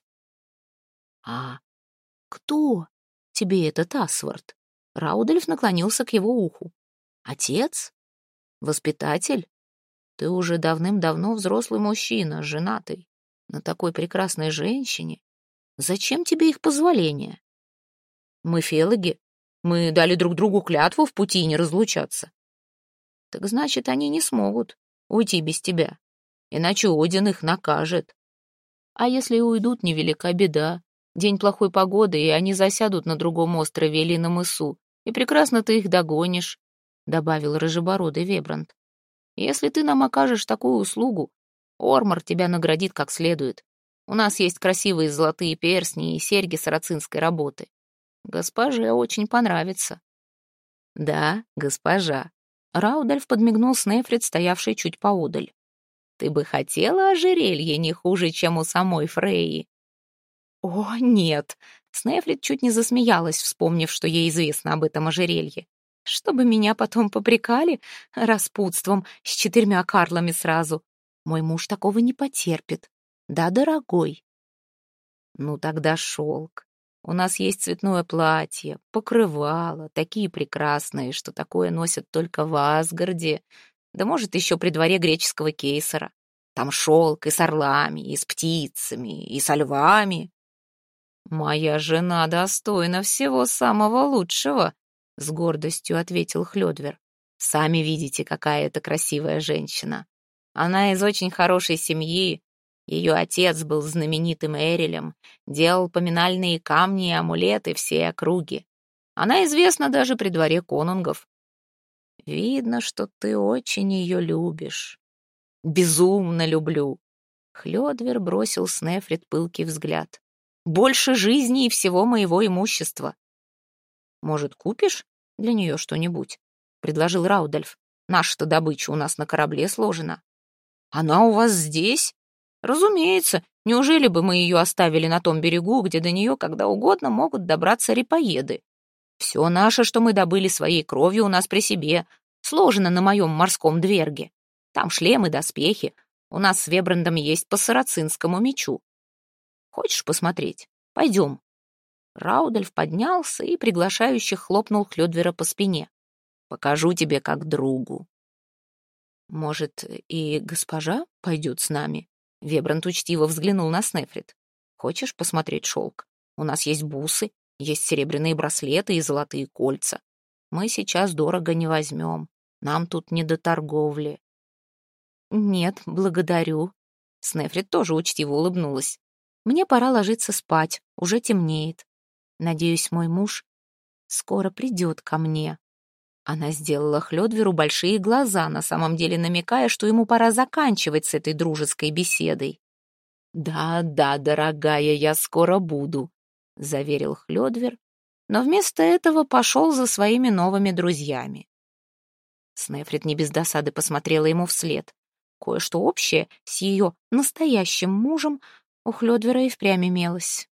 Speaker 1: «А кто тебе этот Асвард?» Раудольф наклонился к его уху. «Отец? Воспитатель? Ты уже давным-давно взрослый мужчина, женатый, на такой прекрасной женщине. Зачем тебе их позволение? Мы фелаги. Мы дали друг другу клятву в пути не разлучаться. Так значит, они не смогут уйти без тебя, иначе Один их накажет. А если и уйдут, невелика беда. День плохой погоды, и они засядут на другом острове или на мысу, и прекрасно ты их догонишь», — добавил рыжебородый Вебранд. «Если ты нам окажешь такую услугу, Ормор тебя наградит как следует. У нас есть красивые золотые перстни и серьги сарацинской работы. Госпоже очень понравится». «Да, госпожа». Раудольф подмигнул Снефрит, стоявшей чуть поодаль. «Ты бы хотела ожерелье не хуже, чем у самой Фрейи?» «О, нет!» Снефрит чуть не засмеялась, вспомнив, что ей известно об этом ожерелье. «Чтобы меня потом попрекали распутством с 4 карлами сразу. Мой муж такого не потерпит. Да, дорогой?» «Ну тогда шелк. У нас есть цветное платье, покрывало, такие прекрасные, что такое носят только в Асгарде. да может еще при дворе греческого кейсера. Там шелк и с орлами, и с птицами, и со львами. «Моя жена достойна всего самого лучшего», — с гордостью ответил Хлёдвер. «Сами видите, какая это красивая женщина. Она из очень хорошей семьи. Ее отец был знаменитым Эрелем, делал поминальные камни и амулеты всей округи. Она известна даже при дворе конунгов. Видно, что ты очень ее любишь». «Безумно люблю». Хлёдвер бросил Снефрит пылкий взгляд. «Больше жизни и всего моего имущества». «Может, купишь для нее что-нибудь?» — предложил Раудольф. «Наша-то добыча у нас на корабле сложена». «Она у вас здесь?» «Разумеется. Неужели бы мы ее оставили на том берегу, где до нее когда угодно могут добраться репоеды? Все наше, что мы добыли своей кровью, у нас при себе, сложено на моем морском дверге. Там шлемы, доспехи. У нас с Вебрандом есть по сарацинскому мечу. Хочешь посмотреть? Пойдем». Раудольф поднялся и приглашающе хлопнул Хлёдвера по спине. «Покажу тебе как другу». «Может, и госпожа пойдет с нами?» Вебранд учтиво взглянул на Снефрит. «Хочешь посмотреть шелк? У нас есть бусы, есть серебряные браслеты и золотые кольца. Мы сейчас дорого не возьмем. Нам тут не до торговли». «Нет, благодарю». Снефрит тоже учтиво улыбнулась. «Мне пора ложиться спать, уже темнеет. Надеюсь, мой муж скоро придет ко мне». Она сделала Хлёдверу большие глаза, на самом деле намекая, что ему пора заканчивать с этой дружеской беседой. «Да, да, дорогая, я скоро буду», — заверил Хлёдвер, но вместо этого пошел за своими новыми друзьями. Снефрит не без досады посмотрела ему вслед. Кое-что общее с ее настоящим мужем у Хлёдвера и впрямь имелось.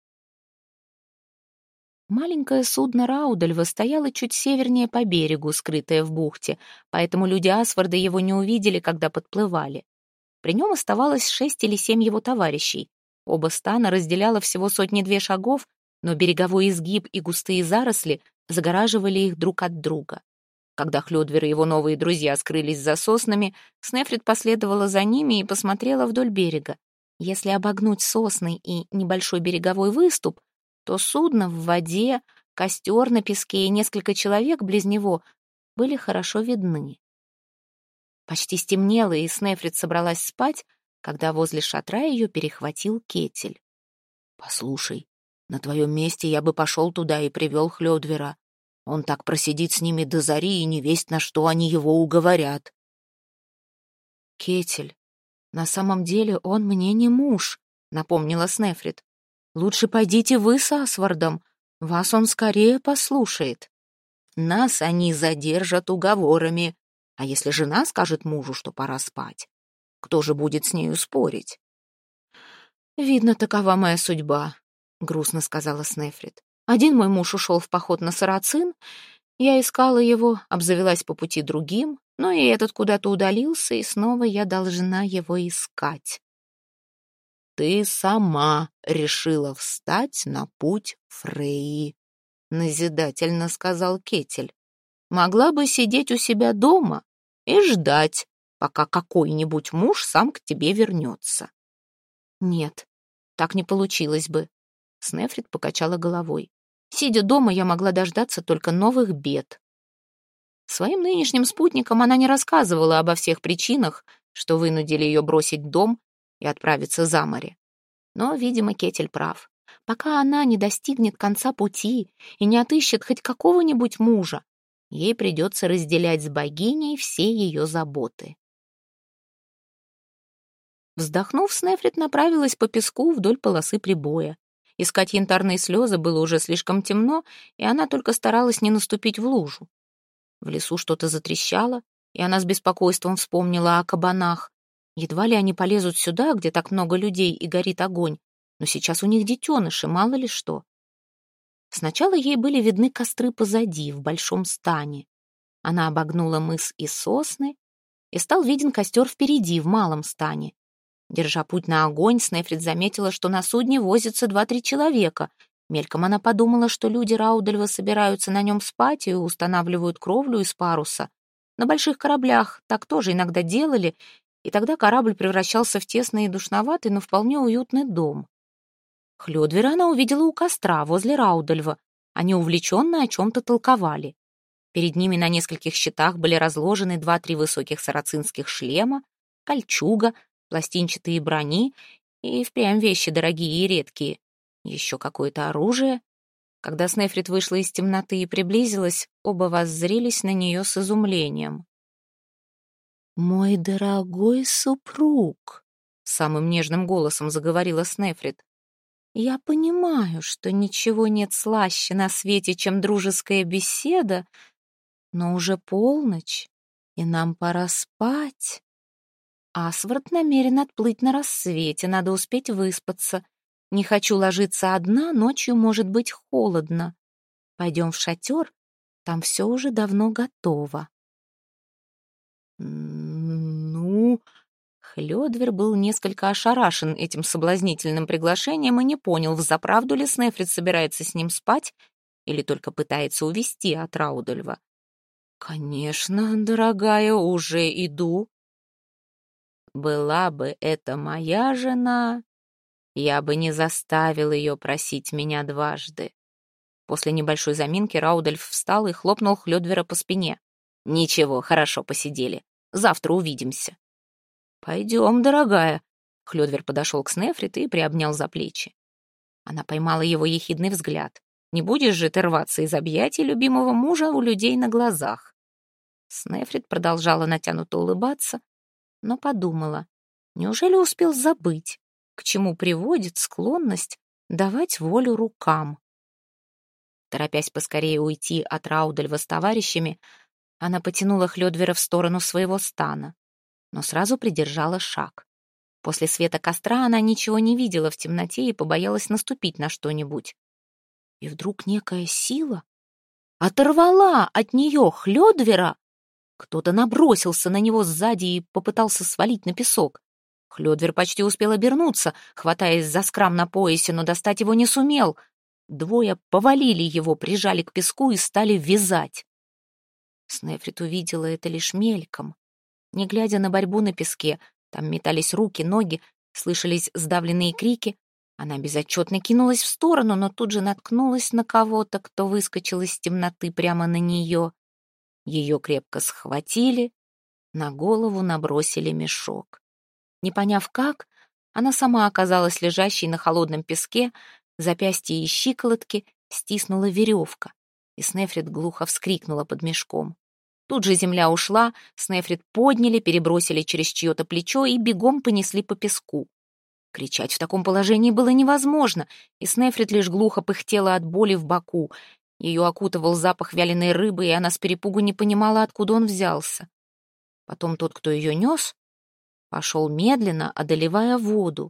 Speaker 1: Маленькое судно Раудольфа стояло чуть севернее по берегу, скрытое в бухте, поэтому люди Асварда его не увидели, когда подплывали. При нем оставалось 6 или 7 его товарищей. Оба стана разделяло всего 100-2 шагов, но береговой изгиб и густые заросли загораживали их друг от друга. Когда Хлёдвер и его новые друзья скрылись за соснами, Снефрит последовала за ними и посмотрела вдоль берега. Если обогнуть сосны и небольшой береговой выступ, то судно в воде, костер на песке и несколько человек близ него были хорошо видны. Почти стемнело, и Снефрит собралась спать, когда возле шатра ее перехватил Кетель. «Послушай, на твоем месте я бы пошел туда и привел Хлёдвера. Он так просидит с ними до зари, и невесть на что они его уговорят». «Кетель, на самом деле он мне не муж», — напомнила Снефрит. «Лучше пойдите вы с Асвардом, вас он скорее послушает. Нас они задержат уговорами, а если жена скажет мужу, что пора спать, кто же будет с нею спорить?» «Видно, такова моя судьба», — грустно сказала Снефрит. «Один мой муж ушел в поход на Сарацин, я искала его, обзавелась по пути другим, но и этот куда-то удалился, и снова я должна его искать». «Ты сама решила встать на путь Фрейи», — назидательно сказал Кетель. «Могла бы сидеть у себя дома и ждать, пока какой-нибудь муж сам к тебе вернется». «Нет, так не получилось бы», — Снефрит покачала головой. «Сидя дома, я могла дождаться только новых бед». Своим нынешним спутникам она не рассказывала обо всех причинах, что вынудили ее бросить дом и отправиться за море. Но, видимо, Кетель прав. Пока она не достигнет конца пути и не отыщет хоть какого-нибудь мужа, ей придется разделять с богиней все ее заботы. Вздохнув, Снефрит направилась по песку вдоль полосы прибоя. Искать янтарные слезы было уже слишком темно, и она только старалась не наступить в лужу. В лесу что-то затрещало, и она с беспокойством вспомнила о кабанах. Едва ли они полезут сюда, где так много людей и горит огонь, но сейчас у них детеныши, мало ли что. Сначала ей были видны костры позади, в большом стане. Она обогнула мыс и сосны, и стал виден костер впереди, в малом стане. Держа путь на огонь, Снефрит заметила, что на судне возятся 2-3 человека. Мельком она подумала, что люди Раудольфа собираются на нем спать и устанавливают кровлю из паруса. На больших кораблях так тоже иногда делали, и тогда корабль превращался в тесный и душноватый, но вполне уютный дом. Хлёдвера она увидела у костра возле Раудольва. Они увлеченно о чем-то толковали. Перед ними на нескольких щитах были разложены 2-3 высоких сарацинских шлема, кольчуга, пластинчатые брони и впрямь вещи дорогие и редкие. Еще какое-то оружие. Когда Снефрит вышла из темноты и приблизилась, оба воззрелись на нее с изумлением. «Мой дорогой супруг», — самым нежным голосом заговорила Снефрит, «я понимаю, что ничего нет слаще на свете, чем дружеская беседа, но уже полночь, и нам пора спать. Асвард намерен отплыть на рассвете, надо успеть выспаться. Не хочу ложиться одна, ночью может быть холодно. Пойдем в шатер, там все уже давно готово». «Ну...» Хлёдвер был несколько ошарашен этим соблазнительным приглашением и не понял, взаправду ли Снефрит собирается с ним спать или только пытается увести от Раудольва. «Конечно, дорогая, уже иду». «Была бы это моя жена, я бы не заставил ее просить меня дважды». После небольшой заминки Раудольф встал и хлопнул Хлёдвера по спине. «Ничего, хорошо посидели. Завтра увидимся». «Пойдем, дорогая». Хлёдвер подошел к Снефрит и приобнял за плечи. Она поймала его ехидный взгляд. «Не будешь же ты рваться из объятий любимого мужа у людей на глазах?» Снефрит продолжала натянуто улыбаться, но подумала, неужели успел забыть, к чему приводит склонность давать волю рукам? Торопясь поскорее уйти от Раудольва с товарищами, она потянула Хлёдвера в сторону своего стана, но сразу придержала шаг. После света костра она ничего не видела в темноте и побоялась наступить на что-нибудь. И вдруг некая сила оторвала от нее Хлёдвера. Кто-то набросился на него сзади и попытался свалить на песок. Хлёдвер почти успел обернуться, хватаясь за скрам на поясе, но достать его не сумел. Двое повалили его, прижали к песку и стали вязать. Снефрит увидела это лишь мельком. Не глядя на борьбу на песке, там метались руки, ноги, слышались сдавленные крики. Она безотчетно кинулась в сторону, но тут же наткнулась на кого-то, кто выскочил из темноты прямо на нее. Ее крепко схватили, на голову набросили мешок. Не поняв как, она сама оказалась лежащей на холодном песке, запястья и щиколотки стиснула веревка, и Снефрит глухо вскрикнула под мешком. Тут же земля ушла, Снефрит подняли, перебросили через чье-то плечо и бегом понесли по песку. Кричать в таком положении было невозможно, и Снефрит лишь глухо пыхтела от боли в боку. Ее окутывал запах вяленой рыбы, и она с перепугу не понимала, откуда он взялся. Потом тот, кто ее нес, пошел медленно, одолевая воду.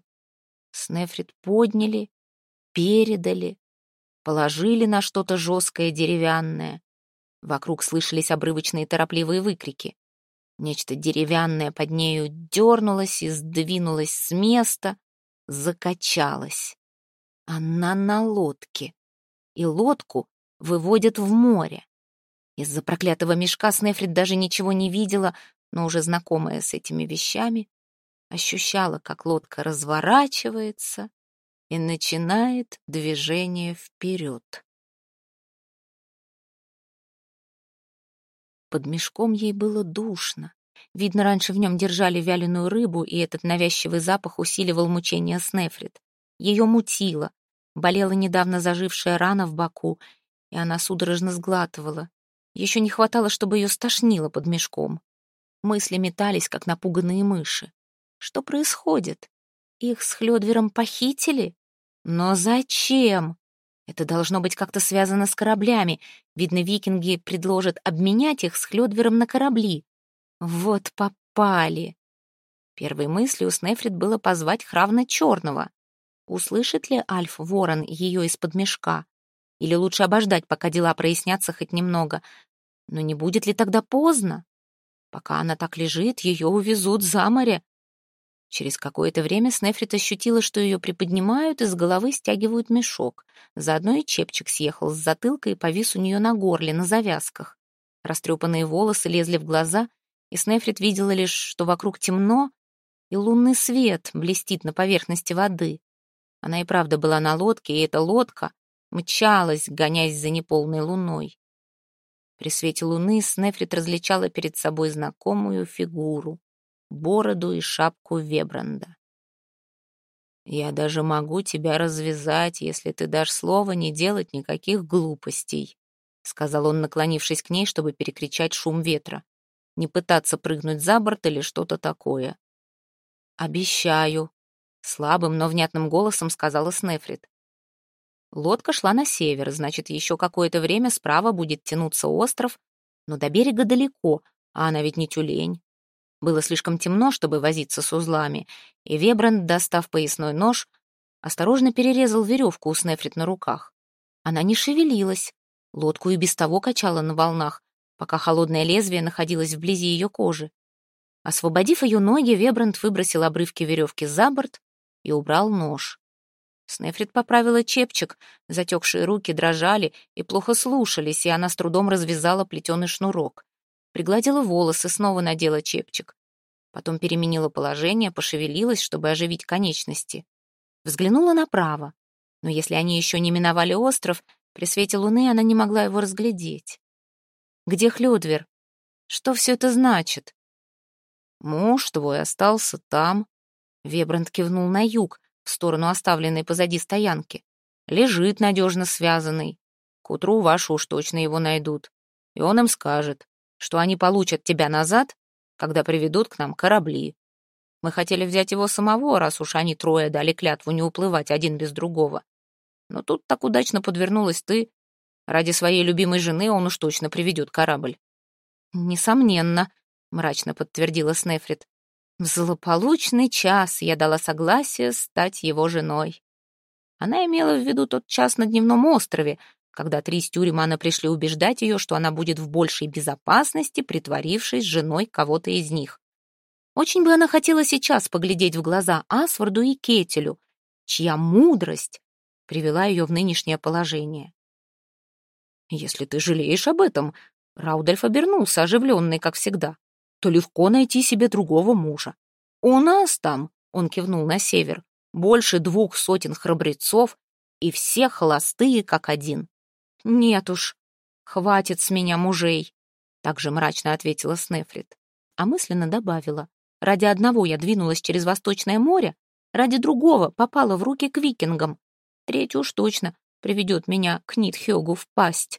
Speaker 1: Снефрит подняли, передали, положили на что-то жесткое деревянное. Вокруг слышались обрывочные торопливые выкрики. Нечто деревянное под нею дернулось и сдвинулось с места, закачалось. Она на лодке, и лодку выводят в море. Из-за проклятого мешка Снефрит даже ничего не видела, но уже знакомая с этими вещами, ощущала, как лодка разворачивается и начинает движение вперед. Под мешком ей было душно. Видно, раньше в нем держали вяленую рыбу, и этот навязчивый запах усиливал мучения Снефрит. Ее мутило, болела недавно зажившая рана в боку, и она судорожно сглатывала. Еще не хватало, чтобы ее стошнило под мешком. Мысли метались, как напуганные мыши. Что происходит? Их с Хлёдвером похитили? Но зачем? Это должно быть как-то связано с кораблями. Видно, викинги предложат обменять их с Хлёдвером на корабли. Вот попали. Первой мыслью у Снефрит было позвать Хравна Черного. Услышит ли Альф Ворон ее из-под мешка? Или лучше обождать, пока дела прояснятся хоть немного? Но не будет ли тогда поздно? Пока она так лежит, ее увезут за море. Через какое-то время Снефрит ощутила, что ее приподнимают и с головы стягивают мешок. Заодно и чепчик съехал с затылка и повис у нее на горле, на завязках. Растрепанные волосы лезли в глаза, и Снефрит видела лишь, что вокруг темно, и лунный свет блестит на поверхности воды. Она и правда была на лодке, и эта лодка мчалась, гоняясь за неполной луной. При свете луны Снефрит различала перед собой знакомую фигуру, бороду и шапку Вебранда. «Я даже могу тебя развязать, если ты дашь слово не делать никаких глупостей», — сказал он, наклонившись к ней, чтобы перекричать шум ветра. «Не пытаться прыгнуть за борт или что-то такое». «Обещаю», — слабым, но внятным голосом сказала Снефрит. Лодка шла на север, значит, еще какое-то время справа будет тянуться остров, но до берега далеко, а она ведь не тюлень. Было слишком темно, чтобы возиться с узлами, и Вебранд, достав поясной нож, осторожно перерезал веревку у Снефрит на руках. Она не шевелилась, лодку и без того качала на волнах, пока холодное лезвие находилось вблизи ее кожи. Освободив ее ноги, Вебранд выбросил обрывки веревки за борт и убрал нож. Снефрит поправила чепчик, затекшие руки дрожали и плохо слушались, и она с трудом развязала плетеный шнурок. Пригладила волосы, снова надела чепчик. Потом переменила положение, пошевелилась, чтобы оживить конечности. Взглянула направо, но если они еще не миновали остров, при свете луны она не могла его разглядеть. «Где Хлёдвер? Что все это значит?» «Муж твой остался там», — Вебранд кивнул на юг, в сторону оставленной позади стоянки. «Лежит надежно связанный. К утру ваши уж точно его найдут. И он им скажет, что они получат тебя назад, когда приведут к нам корабли. Мы хотели взять его самого, раз уж они трое дали клятву не уплывать один без другого. Но тут так удачно подвернулась ты. Ради своей любимой жены он уж точно приведет корабль». «Несомненно», — мрачно подтвердила Снефрит. «В злополучный час я дала согласие стать его женой». Она имела в виду тот час на дневном острове, когда 3 из Тюремана пришли убеждать ее, что она будет в большей безопасности, притворившись женой кого-то из них. Очень бы она хотела сейчас поглядеть в глаза Асварду и Кетелю, чья мудрость привела ее в нынешнее положение. «Если ты жалеешь об этом», — Раудольф обернулся, оживленный, как всегда, «то легко найти себе другого мужа. У нас там», — он кивнул на север, «больше 200 храбрецов, и все холостые, как один». «Нет уж, хватит с меня мужей», — также мрачно ответила Снефрит, а мысленно добавила: «Ради одного я двинулась через Восточное море, ради другого попала в руки к викингам. Третий уж точно приведет меня к Нитхёгу в пасть».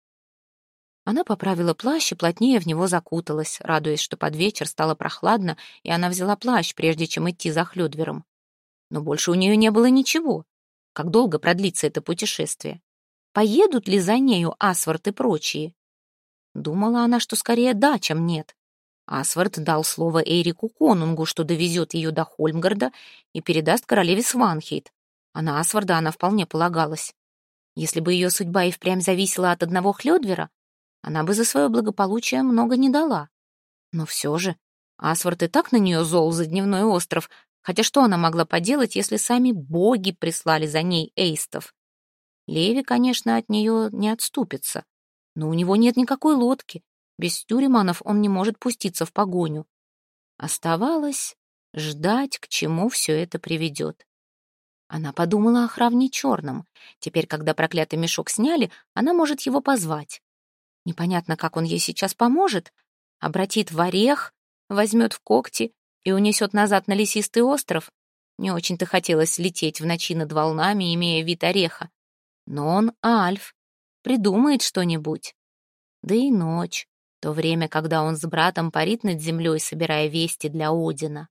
Speaker 1: Она поправила плащ и плотнее в него закуталась, радуясь, что под вечер стало прохладно, и она взяла плащ, прежде чем идти за Хлёдвером. Но больше у нее не было ничего. Как долго продлится это путешествие? Поедут ли за нею Асвард и прочие? Думала она, что скорее да, чем нет. Асвард дал слово Эйрику Конунгу, что довезет ее до Хольмгарда и передаст королеве Сванхейт. А на Асварда она вполне полагалась. Если бы ее судьба и впрямь зависела от одного Хлёдвера, она бы за свое благополучие много не дала. Но все же Асвард и так на нее зол за дневной остров, хотя что она могла поделать, если сами боги прислали за ней эйстов? Леви, конечно, от нее не отступится, но у него нет никакой лодки. Без тюреманов он не может пуститься в погоню. Оставалось ждать, к чему все это приведет. Она подумала о Хравне Черном. Теперь, когда проклятый мешок сняли, она может его позвать. Непонятно, как он ей сейчас поможет. Обратит в орех, возьмет в когти и унесет назад на лесистый остров. Не очень-то хотелось лететь в ночи над волнами, имея вид ореха. Но он Альф, придумает что-нибудь. Да и ночь, то время, когда он с братом парит над землей, собирая вести для Одина.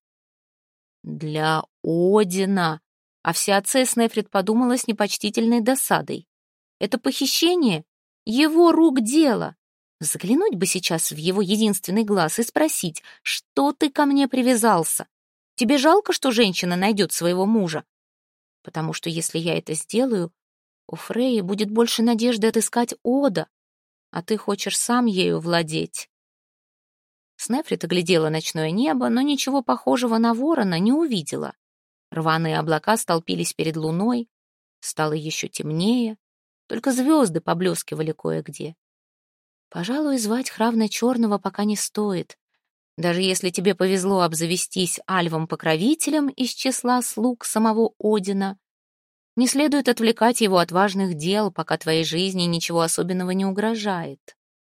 Speaker 1: Для Одина! А вся отце Снефрит подумала с непочтительной досадой. Это похищение? Его рук дело. Заглянуть бы сейчас в его единственный глаз и спросить: что ты ко мне привязался? Тебе жалко, что женщина найдет своего мужа? Потому что если я это сделаю, у Фрейи будет больше надежды отыскать Ода, а ты хочешь сам ею владеть. Снефрит оглядела ночное небо, но ничего похожего на ворона не увидела. Рваные облака столпились перед луной, стало еще темнее, только звезды поблескивали кое-где. Пожалуй, звать Хравна Черного пока не стоит. Даже если тебе повезло обзавестись альвом-покровителем из числа слуг самого Одина, не следует отвлекать его от важных дел, пока твоей жизни ничего особенного не угрожает.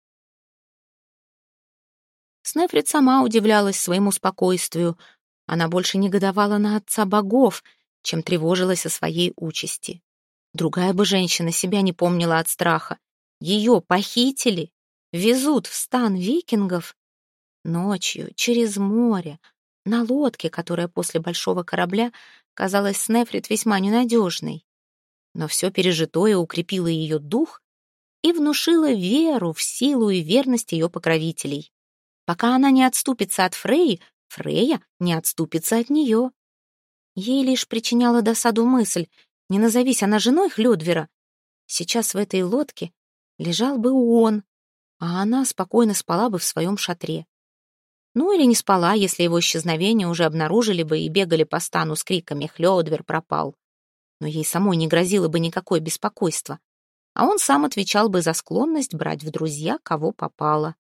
Speaker 1: Снефрит сама удивлялась своему спокойствию. Она больше негодовала на отца богов, чем тревожилась о своей участи. Другая бы женщина себя не помнила от страха. Ее похитили, везут в стан викингов. Ночью, через море, на лодке, которая после большого корабля казалась Снефрит весьма ненадежной. Но все пережитое укрепило ее дух и внушило веру в силу и верность ее покровителей. Пока она не отступится от Фреи, Фрея не отступится от нее. Ей лишь причиняла досаду мысль, не назовись она женой Хлёдвира, сейчас в этой лодке лежал бы он, а она спокойно спала бы в своем шатре. Ну или не спала, если его исчезновение уже обнаружили бы и бегали по стану с криками «Хлёдвир пропал». Но ей самой не грозило бы никакое беспокойство, а он сам отвечал бы за склонность брать в друзья, кого попало.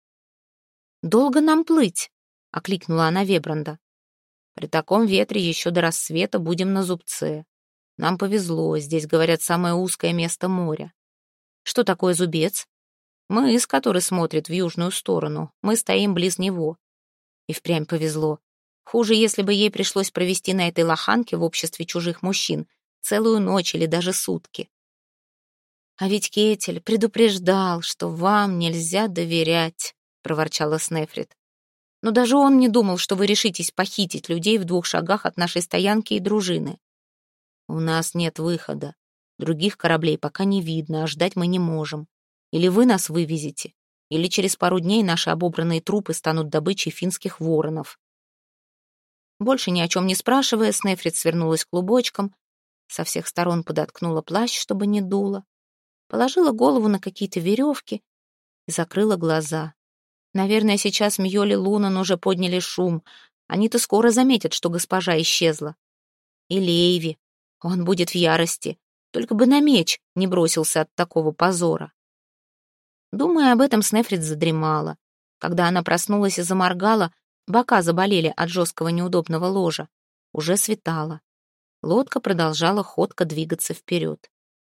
Speaker 1: «Долго нам плыть?» — окликнула она Вебранда. «При таком ветре еще до рассвета будем на зубце. Нам повезло, здесь, говорят, самое узкое место моря. Что такое зубец? Мыс, который смотрит в южную сторону. Мы стоим близ него. И впрямь повезло. Хуже, если бы ей пришлось провести на этой лоханке в обществе чужих мужчин целую ночь или даже сутки. А ведь Кетель предупреждал, что вам нельзя доверять», — проворчала Снефрит. «Но даже он не думал, что вы решитесь похитить людей в 2 шагах от нашей стоянки и дружины. У нас нет выхода. Других кораблей пока не видно, а ждать мы не можем. Или вы нас вывезете, или через пару дней наши обобранные трупы станут добычей финских воронов». Больше ни о чем не спрашивая, Снефрит свернулась клубочком, со всех сторон подоткнула плащ, чтобы не дуло, положила голову на какие-то веревки и закрыла глаза. Наверное, сейчас Мьёль и Лунан уже подняли шум. Они-то скоро заметят, что госпожа исчезла. И Лейви. Он будет в ярости. Только бы на меч не бросился от такого позора. Думая об этом, Снефрит задремала. Когда она проснулась и заморгала, бока заболели от жесткого неудобного ложа. Уже светало. Лодка продолжала ходко двигаться вперед.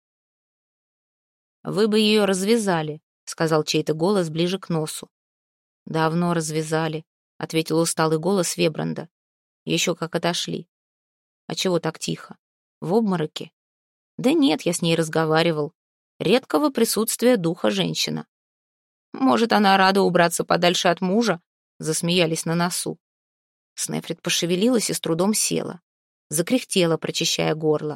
Speaker 1: «Вы бы ее развязали», — сказал чей-то голос ближе к носу. «Давно развязали», — ответил усталый голос Вебранда. «Еще как отошли». «А чего так тихо? В обмороке?» «Да нет, я с ней разговаривал. Редкого присутствия духа женщина». «Может, она рада убраться подальше от мужа?» — засмеялись на носу. Снефрит пошевелилась и с трудом села. Закряхтела, прочищая горло.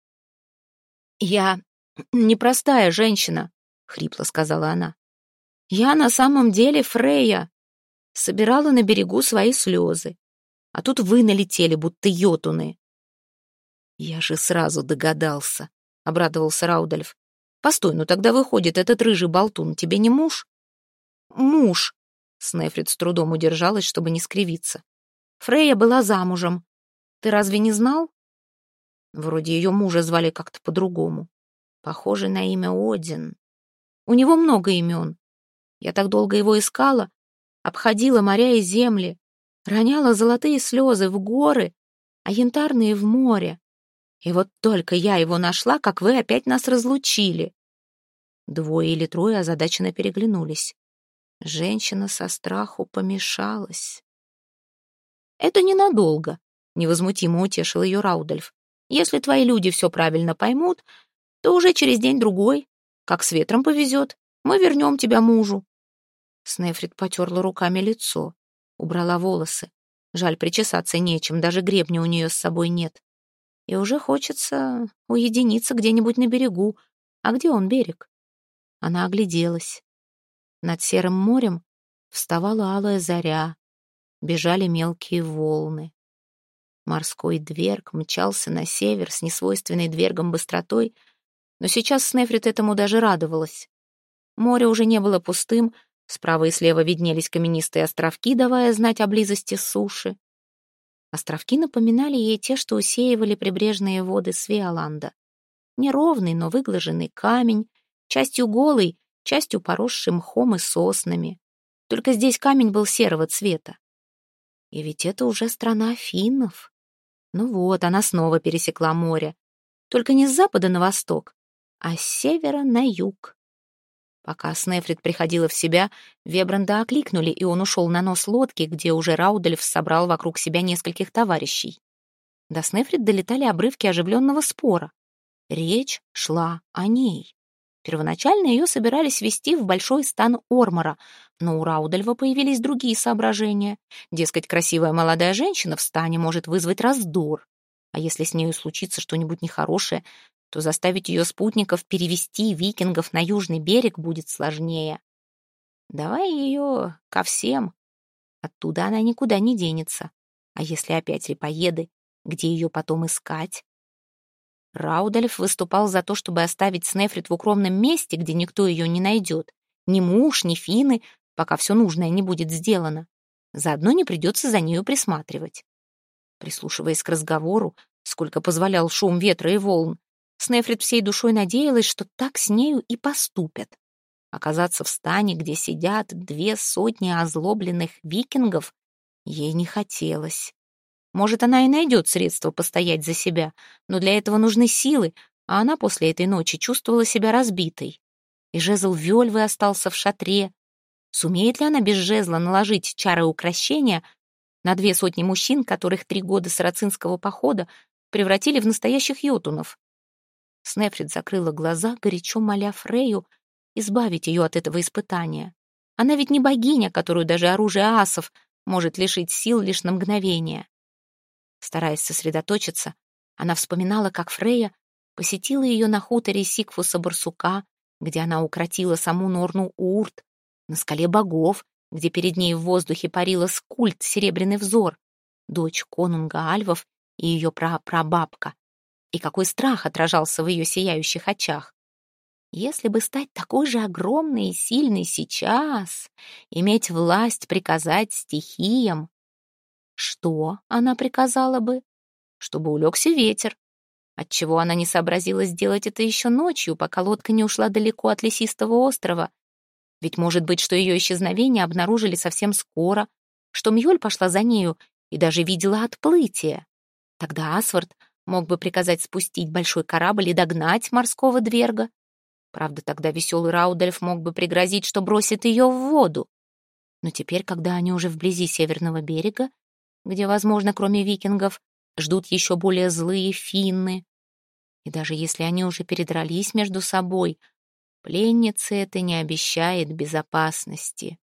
Speaker 1: «Я непростая женщина», — хрипло сказала она. «Я на самом деле Фрея. Собирала на берегу свои слезы. А тут вы налетели, будто йотуны». «Я же сразу догадался», — обрадовался Раудольф. «Постой, ну тогда выходит, этот рыжий болтун тебе не муж?» «Муж», — Снефрит с трудом удержалась, чтобы не скривиться. «Фрея была замужем. Ты разве не знал?» Вроде ее мужа звали как-то по-другому. Похоже на имя Один. У него много имен. Я так долго его искала, обходила моря и земли, роняла золотые слезы в горы, а янтарные в море. И вот только я его нашла, как вы опять нас разлучили. 2 или 3 озадаченно переглянулись. Женщина со страху помешалась. «Это ненадолго», — невозмутимо утешил ее Раудольф. «Если твои люди все правильно поймут, то уже через день-другой, как с ветром повезет, мы вернем тебя мужу». Снефрит потерла руками лицо, убрала волосы. Жаль, причесаться нечем, даже гребня у нее с собой нет. И уже хочется уединиться где-нибудь на берегу. А где он, берег? Она огляделась. Над серым морем вставала алая заря, бежали мелкие волны. Морской дверг мчался на север с несвойственной двергам быстротой, но сейчас Снефрит этому даже радовалась. Море уже не было пустым, справа и слева виднелись каменистые островки, давая знать о близости суши. Островки напоминали ей те, что усеивали прибрежные воды Свеоланда. Неровный, но выглаженный камень, частью голый, частью поросший мхом и соснами. Только здесь камень был серого цвета. И ведь это уже страна финнов. Ну вот, она снова пересекла море. Только не с запада на восток, а с севера на юг. Пока Снефрит приходила в себя, Вебранда окликнули, и он ушел на нос лодки, где уже Раудольф собрал вокруг себя нескольких товарищей. До Снефрит долетали обрывки оживленного спора. Речь шла о ней. Первоначально ее собирались везти в большой стан Ормора, но у Раудольфа появились другие соображения. Дескать, красивая молодая женщина в стане может вызвать раздор. А если с нею случится что-нибудь нехорошее, то заставить ее спутников перевести викингов на южный берег будет сложнее. Давай ее ко всем. Оттуда она никуда не денется. А если опять репоеды, где ее потом искать? Раудольф выступал за то, чтобы оставить Снефрит в укромном месте, где никто ее не найдет. Ни муж, ни финны, пока все нужное не будет сделано. Заодно не придется за нею присматривать. Прислушиваясь к разговору, сколько позволял шум ветра и волн, Снефрит всей душой надеялась, что так с нею и поступят. Оказаться в стане, где сидят 200 озлобленных викингов, ей не хотелось. Может, она и найдет средства постоять за себя, но для этого нужны силы, а она после этой ночи чувствовала себя разбитой. И жезл Вельвы остался в шатре. Сумеет ли она без жезла наложить чары укрощения на 200 мужчин, которых 3 года сарацинского похода превратили в настоящих йотунов? Снефрит закрыла глаза, горячо моля Фрейю избавить ее от этого испытания. Она ведь не богиня, которую даже оружие асов может лишить сил лишь на мгновение. Стараясь сосредоточиться, она вспоминала, как Фрейя посетила ее на хуторе Сигфуса-Барсука, где она укротила саму Норну Урт, на скале богов, где перед ней в воздухе парила Скульд, Серебряный взор, дочь конунга Альвов и ее прапрабабка. И какой страх отражался в ее сияющих очах. Если бы стать такой же огромной и сильной сейчас, иметь власть приказать стихиям, что она приказала бы? Чтобы улегся ветер. Отчего она не сообразила сделать это еще ночью, пока лодка не ушла далеко от лесистого острова? Ведь может быть, что ее исчезновение обнаружили совсем скоро, что Мьёль пошла за нею и даже видела отплытие. Тогда Асвард мог бы приказать спустить большой корабль и догнать морского дверга. Правда, тогда веселый Раудольф мог бы пригрозить, что бросит ее в воду. Но теперь, когда они уже вблизи северного берега, где, возможно, кроме викингов, ждут еще более злые финны, и даже если они уже передрались между собой, пленнице это не обещает безопасности.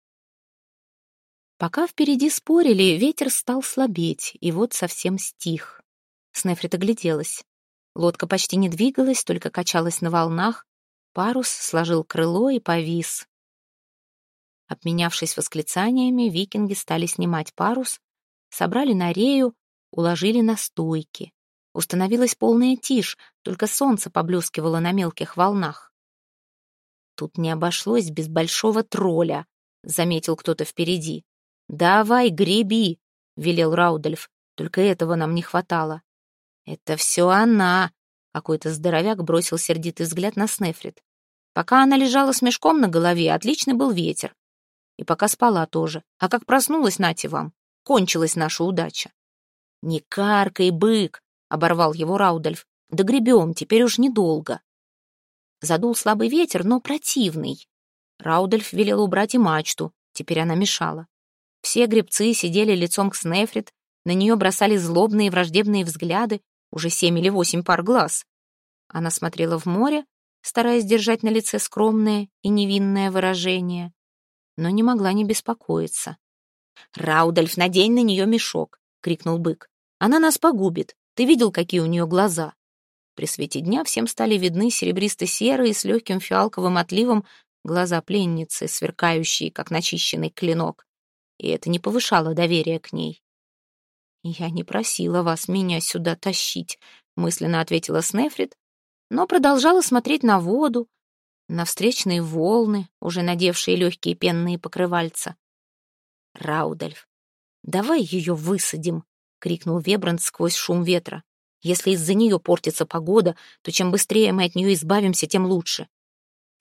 Speaker 1: Пока впереди спорили, ветер стал слабеть, и вот совсем стих. Снефрит огляделась. Лодка почти не двигалась, только качалась на волнах, парус сложил крыло и повис. Обменявшись восклицаниями, викинги стали снимать парус, собрали на рею, уложили на стойки. Установилась полная тишь, только солнце поблескивало на мелких волнах. «Тут не обошлось без большого тролля», — заметил кто-то впереди. «Давай, греби», — велел Раудольф, — «только этого нам не хватало». «Это все она», — какой-то здоровяк бросил сердитый взгляд на Снефрит. «Пока она лежала с мешком на голове, отличный был ветер. И пока спала тоже. А как проснулась, нате вам, кончилась наша удача». «Не каркай, бык», — оборвал его Раудольф. «Да гребем, теперь уж недолго». Задул слабый ветер, но противный. Раудольф велел убрать и мачту, теперь она мешала. Все гребцы сидели лицом к Снефрит, на нее бросали злобные враждебные взгляды, уже 7 или 8 пар глаз. Она смотрела в море, стараясь держать на лице скромное и невинное выражение, но не могла не беспокоиться. «Раудольф, надень на нее мешок!» — крикнул бык. «Она нас погубит. Ты видел, какие у нее глаза?» При свете дня всем стали видны серебристо-серые с легким фиалковым отливом глаза пленницы, сверкающие, как начищенный клинок. И это не повышало доверия к ней. «Я не просила вас меня сюда тащить», — мысленно ответила Снефрит, но продолжала смотреть на воду, на встречные волны, уже надевшие легкие пенные покрывальца. «Раудольф, давай ее высадим», — крикнул Вебранд сквозь шум ветра. «Если из-за нее портится погода, то чем быстрее мы от нее избавимся, тем лучше».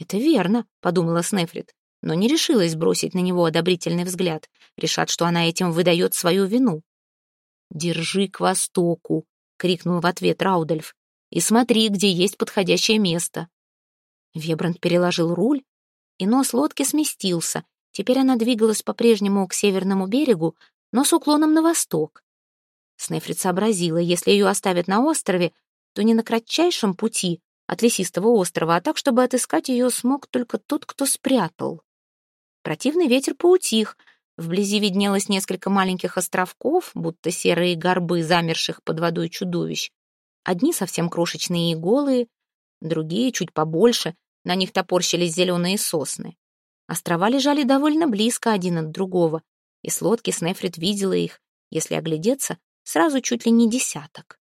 Speaker 1: «Это верно», — подумала Снефрит, но не решилась бросить на него одобрительный взгляд. Решат, что она этим выдает свою вину. «Держи к востоку», — крикнул в ответ Раудольф, «и смотри, где есть подходящее место». Вебранд переложил руль, и нос лодки сместился. Теперь она двигалась по-прежнему к северному берегу, но с уклоном на восток. Снефрит сообразила, если ее оставят на острове, то не на кратчайшем пути от лесистого острова, а так, чтобы отыскать ее смог только тот, кто спрятал. Противный ветер поутих. Вблизи виднелось несколько маленьких островков, будто серые горбы замерших под водой чудовищ. Одни совсем крошечные и голые, другие чуть побольше, на них топорщились зеленые сосны. Острова лежали довольно близко один от другого, и с лодки Снефрит видела их, если оглядеться, сразу чуть ли не десяток.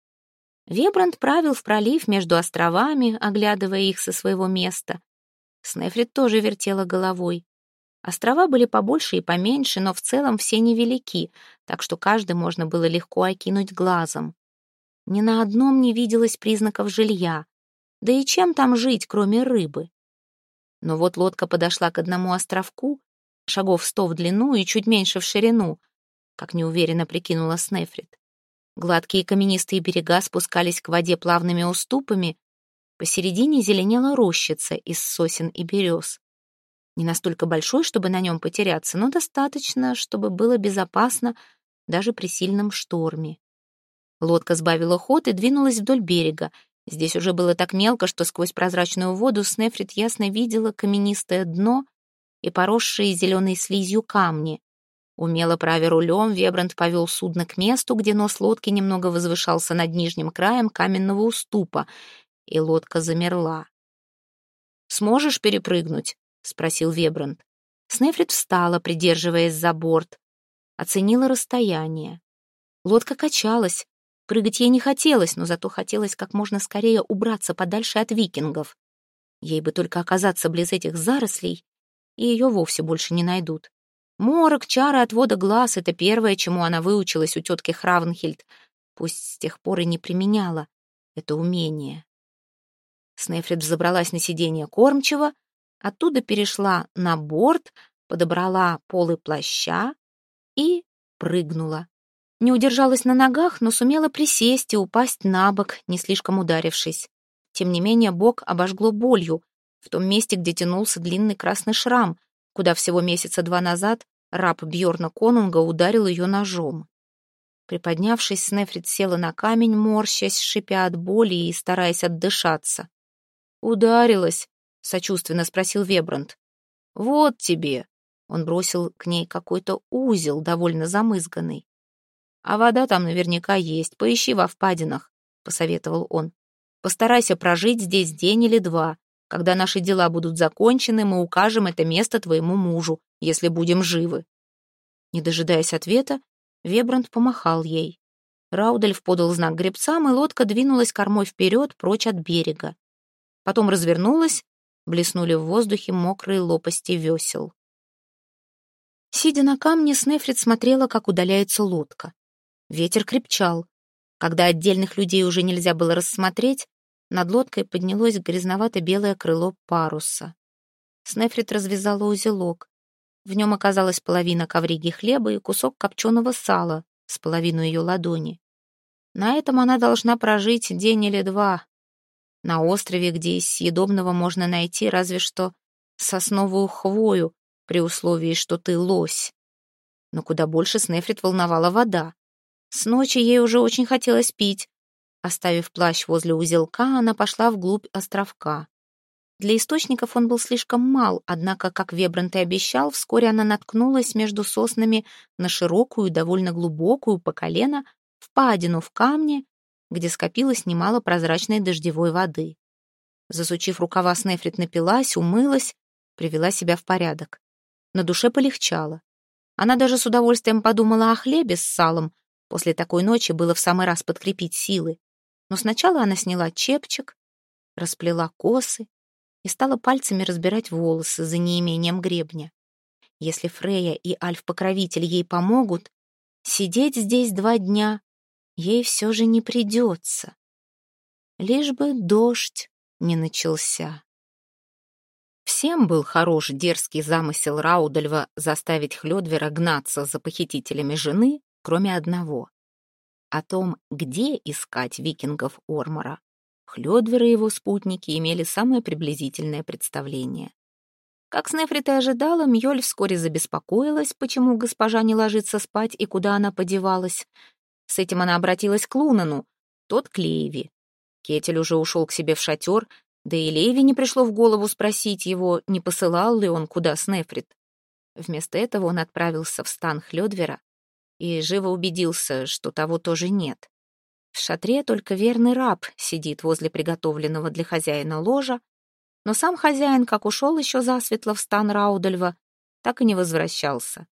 Speaker 1: Вебранд правил в пролив между островами, оглядывая их со своего места. Снефрит тоже вертела головой. Острова были побольше и поменьше, но в целом все невелики, так что каждый можно было легко окинуть глазом. Ни на одном не виделось признаков жилья. Да и чем там жить, кроме рыбы? Но вот лодка подошла к одному островку, шагов 100 в длину и чуть меньше в ширину, как неуверенно прикинула Снефрит. Гладкие каменистые берега спускались к воде плавными уступами, посередине зеленела рощица из сосен и берез. Не настолько большой, чтобы на нем потеряться, но достаточно, чтобы было безопасно даже при сильном шторме. Лодка сбавила ход и двинулась вдоль берега. Здесь уже было так мелко, что сквозь прозрачную воду Снефрит ясно видела каменистое дно и поросшие зеленой слизью камни. Умело правя рулем, Вебранд повел судно к месту, где нос лодки немного возвышался над нижним краем каменного уступа, и лодка замерла. «Сможешь перепрыгнуть?» — спросил Вебранд. Снефрит встала, придерживаясь за борт. Оценила расстояние. Лодка качалась. Прыгать ей не хотелось, но зато хотелось как можно скорее убраться подальше от викингов. Ей бы только оказаться близ этих зарослей, и ее вовсе больше не найдут. Морок, чары отвода глаз — это первое, чему она выучилась у тетки Хравнхильд, пусть с тех пор и не применяла это умение. Снефрит взобралась на сиденье кормчего, оттуда перешла на борт, подобрала полы плаща и прыгнула. Не удержалась на ногах, но сумела присесть и упасть на бок, не слишком ударившись. Тем не менее, бок обожгло болью в том месте, где тянулся длинный красный шрам, куда всего месяца 2 назад раб Бьорна Конунга ударил ее ножом. Приподнявшись, Снефрит села на камень, морщась, шипя от боли и стараясь отдышаться. «Ударилась?» — сочувственно спросил Вебранд. «Вот тебе!» — он бросил к ней какой-то узел, довольно замызганный. «А вода там наверняка есть, поищи во впадинах», — посоветовал он. «Постарайся прожить здесь день или 2. Когда наши дела будут закончены, мы укажем это место твоему мужу, если будем живы». Не дожидаясь ответа, Вебранд помахал ей. Раудольф подал знак гребцам, и лодка двинулась кормой вперед, прочь от берега. Потом развернулась, блеснули в воздухе мокрые лопасти весел. Сидя на камне, Снефрит смотрела, как удаляется лодка. Ветер крепчал. Когда отдельных людей уже нельзя было рассмотреть, над лодкой поднялось грязновато-белое крыло паруса. Снефрит развязала узелок. В нем оказалась половина ковриги хлеба и кусок копченого сала с половину ее ладони. На этом она должна прожить день или 2. На острове, где из съедобного можно найти разве что сосновую хвою, при условии, что ты лось. Но куда больше Снефрит волновала вода. С ночи ей уже очень хотелось пить. Оставив плащ возле узелка, она пошла вглубь островка. Для источников он был слишком мал, однако, как Вебранд и обещал, вскоре она наткнулась между соснами на широкую, довольно глубокую, по колено, впадину в камне, где скопилось немало прозрачной дождевой воды. Засучив рукава, Снефрит напилась, умылась, привела себя в порядок. На душе полегчало. Она даже с удовольствием подумала о хлебе с салом. После такой ночи было в самый раз подкрепить силы. Но сначала она сняла чепчик, расплела косы и стала пальцами разбирать волосы за неимением гребня. Если Фрейя и Альф-покровитель ей помогут, сидеть здесь 2 дня ей все же не придется. Лишь бы дождь не начался. Всем был хорош дерзкий замысел Раудольва заставить Хлёдвера гнаться за похитителями жены, кроме одного. О том, где искать викингов Ормора, Хлёдвер и его спутники имели самое приблизительное представление. Как Снефрит и ожидала, Мьёль вскоре забеспокоилась, почему госпожа не ложится спать и куда она подевалась. С этим она обратилась к Лунану, тот к Лейви. Кетель уже ушел к себе в шатер, да и Лейви не пришло в голову спросить его, не посылал ли он куда Снефрит. Вместо этого он отправился в стан Хлёдвера и живо убедился, что того тоже нет. В шатре только верный раб сидит возле приготовленного для хозяина ложа, но сам хозяин, как ушел еще засветло в стан Раудольва, так и не возвращался.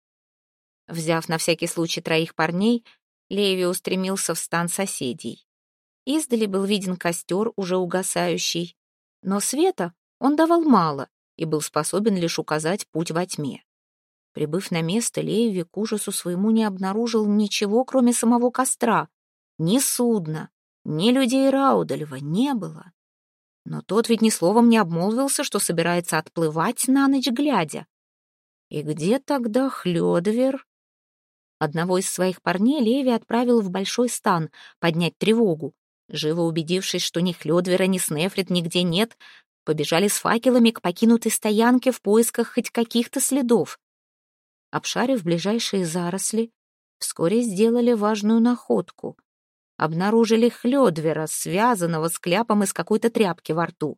Speaker 1: Взяв на всякий случай 3 парней, Леви устремился в стан соседей. Издали был виден костер, уже угасающий, но света он давал мало и был способен лишь указать путь во тьме. Прибыв на место, Леви к ужасу своему не обнаружил ничего, кроме самого костра. Ни судна, ни людей Раудольва не было. Но тот ведь ни словом не обмолвился, что собирается отплывать на ночь глядя. И где тогда Хлёдвер? Одного из своих парней Леви отправил в большой стан поднять тревогу. Живо убедившись, что ни Хлёдвера, ни Снефрит нигде нет, побежали с факелами к покинутой стоянке в поисках хоть каких-то следов. Обшарив ближайшие заросли, вскоре сделали важную находку. Обнаружили Хлёдвера, связанного с кляпом из какой-то тряпки во рту.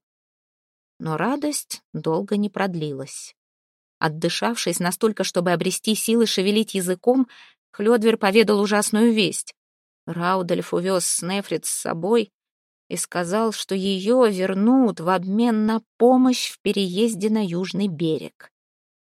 Speaker 1: Но радость долго не продлилась. Отдышавшись настолько, чтобы обрести силы шевелить языком, Хлёдвер поведал ужасную весть. Раудольф увез Снефрит с собой и сказал, что ее вернут в обмен на помощь в переезде на южный берег.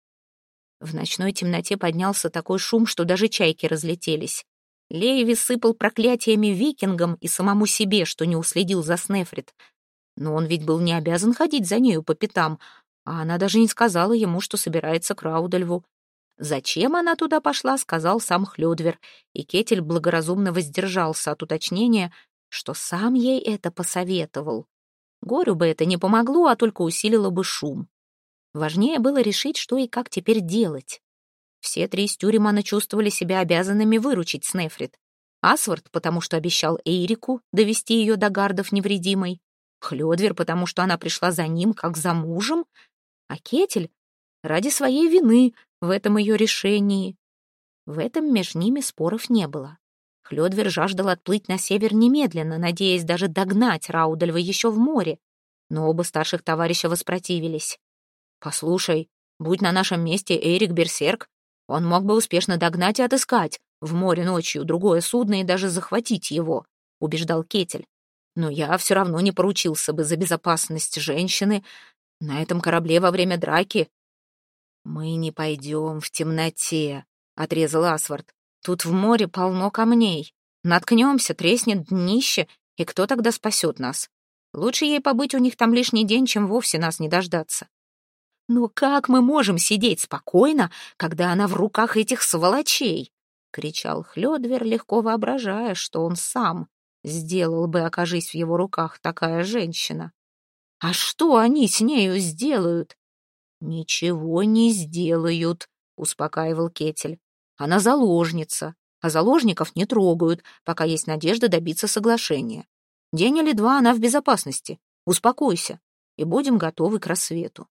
Speaker 1: В ночной темноте поднялся такой шум, что даже чайки разлетелись. Лейви сыпал проклятиями викингам и самому себе, что не уследил за Снефрит. Но он ведь был не обязан ходить за нею по пятам, а она даже не сказала ему, что собирается к Раудольву. Зачем она туда пошла, сказал сам Хлёдвер, и Кетель благоразумно воздержался от уточнения, что сам ей это посоветовал. Горю бы это не помогло, а только усилило бы шум. Важнее было решить, что и как теперь делать. Все 3 из Тюремана чувствовали себя обязанными выручить Снефрит. Асвард, потому что обещал Эйрику довести ее до гардов невредимой. Хлёдвер, потому что она пришла за ним, как за мужем. А Кетель ради своей вины в этом ее решении. В этом между ними споров не было. Хлёдвер жаждал отплыть на север немедленно, надеясь даже догнать Раудольва еще в море. Но оба старших товарища воспротивились. «Послушай, будь на нашем месте Эйрик Берсерк, он мог бы успешно догнать и отыскать в море ночью другое судно и даже захватить его», — убеждал Кетель. «Но я все равно не поручился бы за безопасность женщины на этом корабле во время драки». «Мы не пойдем в темноте», — отрезал Асвард. «Тут в море полно камней. Наткнемся, треснет днище, и кто тогда спасет нас? Лучше ей побыть у них там лишний день, чем вовсе нас не дождаться». «Но как мы можем сидеть спокойно, когда она в руках этих сволочей?» — кричал Хлёдвер, легко воображая, что он сам сделал бы, окажись в его руках такая женщина. «А что они с нею сделают?» «Ничего не сделают», — успокаивал Кетель. «Она заложница, а заложников не трогают, пока есть надежда добиться соглашения. День или 2 она в безопасности. Успокойся, и будем готовы к рассвету».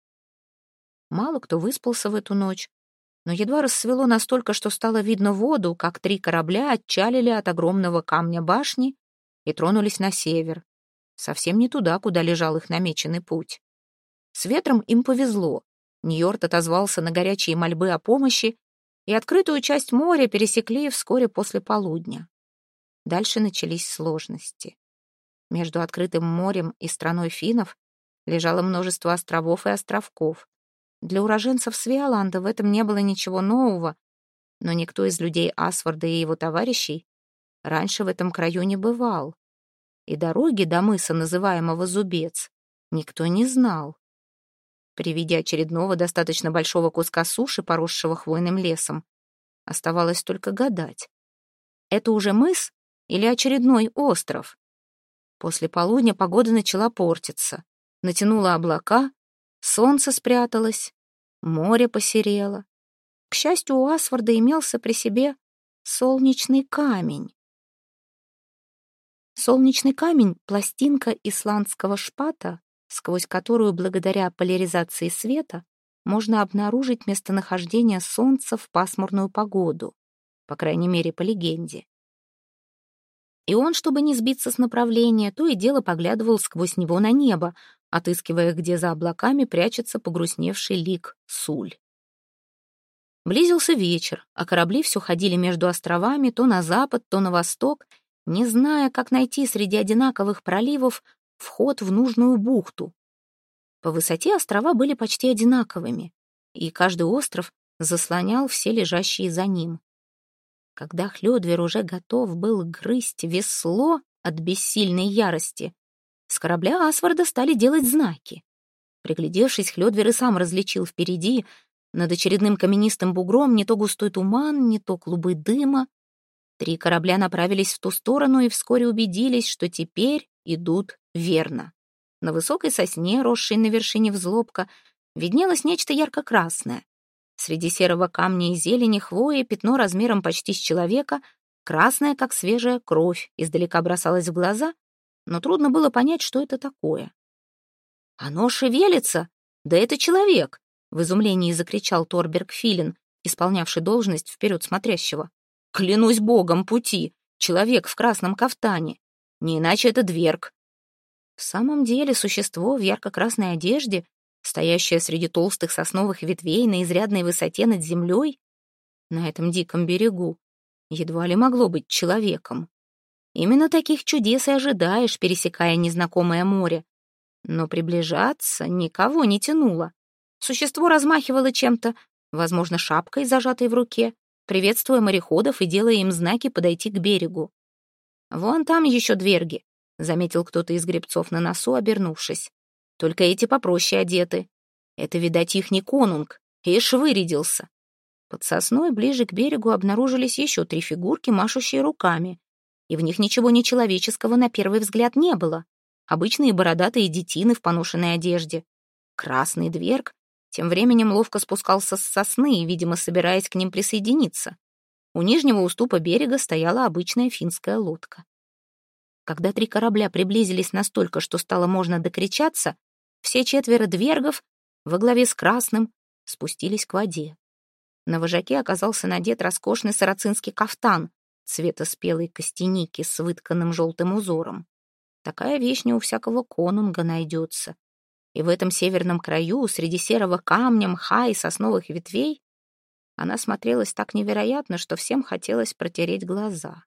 Speaker 1: Мало кто выспался в эту ночь, но едва рассвело настолько, что стало видно воду, как 3 корабля отчалили от огромного камня башни и тронулись на север, совсем не туда, куда лежал их намеченный путь. С ветром им повезло. Ньорд отозвался на горячие мольбы о помощи, и открытую часть моря пересекли вскоре после полудня. Дальше начались сложности. Между открытым морем и страной финнов лежало множество островов и островков. Для уроженцев Свеоланда в этом не было ничего нового, но никто из людей Асварда и его товарищей раньше в этом краю не бывал. И дороги до мыса, называемого Зубец, никто не знал. При виде очередного достаточно большого куска суши, поросшего хвойным лесом, оставалось только гадать. Это уже мыс или очередной остров? После полудня погода начала портиться. Натянула облака, Солнце спряталось, море посерело. К счастью, у Асварда имелся при себе солнечный камень. Солнечный камень — пластинка исландского шпата, сквозь которую, благодаря поляризации света, можно обнаружить местонахождение Солнца в пасмурную погоду, по крайней мере, по легенде. И он, чтобы не сбиться с направления, то и дело поглядывал сквозь него на небо, отыскивая, где за облаками прячется погрустневший лик Суль. Близился вечер, а корабли все ходили между островами то на запад, то на восток, не зная, как найти среди одинаковых проливов вход в нужную бухту. По высоте острова были почти одинаковыми, и каждый остров заслонял все лежащие за ним. Когда Хлёдвир уже готов был грызть весло от бессильной ярости, с корабля Асварда стали делать знаки. Приглядевшись, Хлёдвир и сам различил впереди, над очередным каменистым бугром, не то густой туман, не то клубы дыма. 3 корабля направились в ту сторону и вскоре убедились, что теперь идут верно. На высокой сосне, росшей на вершине взлобка, виднелось нечто ярко-красное. Среди серого камня и зелени хвои пятно размером почти с человека, красное, как свежая кровь, издалека бросалось в глаза, но трудно было понять, что это такое. «Оно шевелится! Да это человек!» — в изумлении закричал Торберг Филин, исполнявший должность вперед смотрящего. «Клянусь богом пути! Человек в красном кафтане! Не иначе это дверг!» В самом деле существо в ярко-красной одежде, стоящее среди толстых сосновых ветвей на изрядной высоте над землей, на этом диком берегу, едва ли могло быть человеком. Именно таких чудес и ожидаешь, пересекая незнакомое море. Но приближаться никого не тянуло. Существо размахивало чем-то, возможно, шапкой, зажатой в руке, приветствуя мореходов и делая им знаки подойти к берегу. «Вон там еще дверги», — заметил кто-то из гребцов на носу, обернувшись. «Только эти попроще одеты. Это, видать, ихний конунг, ишь вырядился». Под сосной ближе к берегу обнаружились еще 3 фигурки, машущие руками, и в них ничего нечеловеческого на первый взгляд не было. Обычные бородатые детины в поношенной одежде. Красный дверг тем временем ловко спускался с сосны, видимо, собираясь к ним присоединиться. У нижнего уступа берега стояла обычная финская лодка. Когда 3 корабля приблизились настолько, что стало можно докричаться, все 4 двергов во главе с красным спустились к воде. На вожаке оказался надет роскошный сарацинский кафтан цвета спелой костяники с вытканным желтым узором. Такая вещь не у всякого конунга найдется. И в этом северном краю, среди серого камня, мха и сосновых ветвей, она смотрелась так невероятно, что всем хотелось протереть глаза.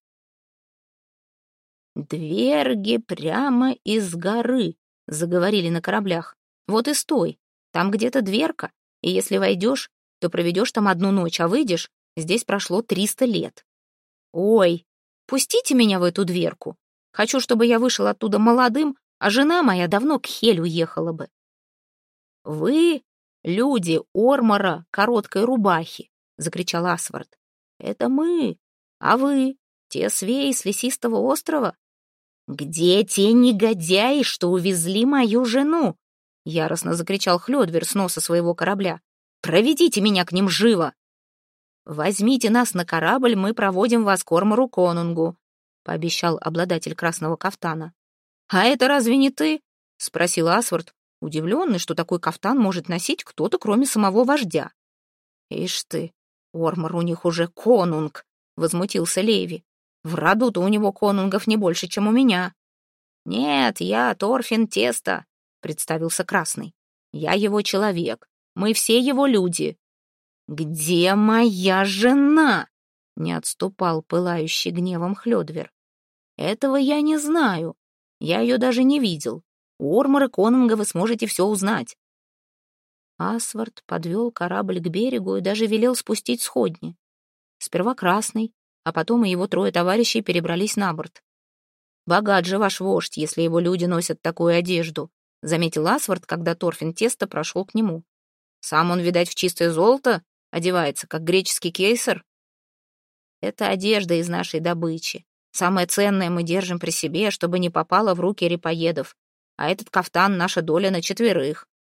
Speaker 1: «Дверги прямо из горы», — заговорили на кораблях. «Вот и стой, там где-то дверка, и если войдешь, то проведешь там 1 ночь, а выйдешь, здесь прошло 300 лет. Ой, пустите меня в эту дверку. Хочу, чтобы я вышел оттуда молодым, а жена моя давно к Хель уехала бы». «Вы — люди Ормора короткой рубахи», — закричал Асвард. «Это мы. А вы — те свеи с лесистого острова? Где те негодяи, что увезли мою жену?» — яростно закричал Хлёдвир с носа своего корабля. «Проведите меня к ним живо!» «Возьмите нас на корабль, мы проводим вас к Ормору Конунгу», — пообещал обладатель красного кафтана. «А это разве не ты?» — спросил Асвард, удивленный, что такой кафтан может носить кто-то, кроме самого вождя. «Ишь ты, Ормор у них уже конунг», — возмутился Леви. «В роду-то у него конунгов не больше, чем у меня». «Нет, я Торфин Тесто», — представился Красный. «Я его человек, мы все его люди». «Где моя жена?» — не отступал пылающий гневом Хлёдвир. «Этого я не знаю. Я ее даже не видел. У Ормора Конунга вы сможете все узнать». Асвард подвел корабль к берегу и даже велел спустить сходни. Сперва Красный, а потом и его 3 товарищей перебрались на борт. «Богат же ваш вождь, если его люди носят такую одежду», — заметил Асвард, когда Торфин Тесто прошел к нему. «Сам он, видать, в чистое золото одевается, как греческий кейсар». «Это одежда из нашей добычи. Самое ценное мы держим при себе, чтобы не попало в руки репоедов. А этот кафтан — наша доля на 4.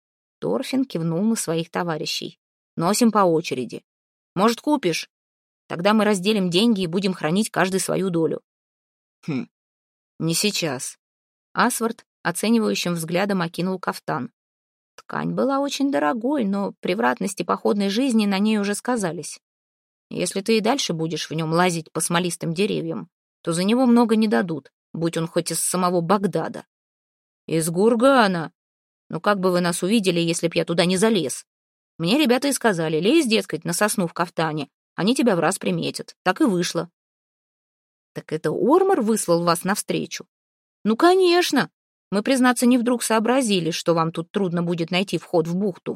Speaker 1: Торфин кивнул на своих товарищей. «Носим по очереди. Может, купишь? Тогда мы разделим деньги и будем хранить каждый свою долю». «Хм, не сейчас». Асвард оценивающим взглядом окинул кафтан. Ткань была очень дорогой, но превратности походной жизни на ней уже сказались. Если ты и дальше будешь в нем лазить по смолистым деревьям, то за него много не дадут, будь он хоть из самого Багдада. Из Гургана. Ну как бы вы нас увидели, если б я туда не залез? Мне ребята и сказали: лезь, дескать, на сосну в кафтане, они тебя в раз приметят. Так и вышло. Так это Ормор выслал вас навстречу? Ну, конечно. Мы, признаться, не вдруг сообразили, что вам тут трудно будет найти вход в бухту.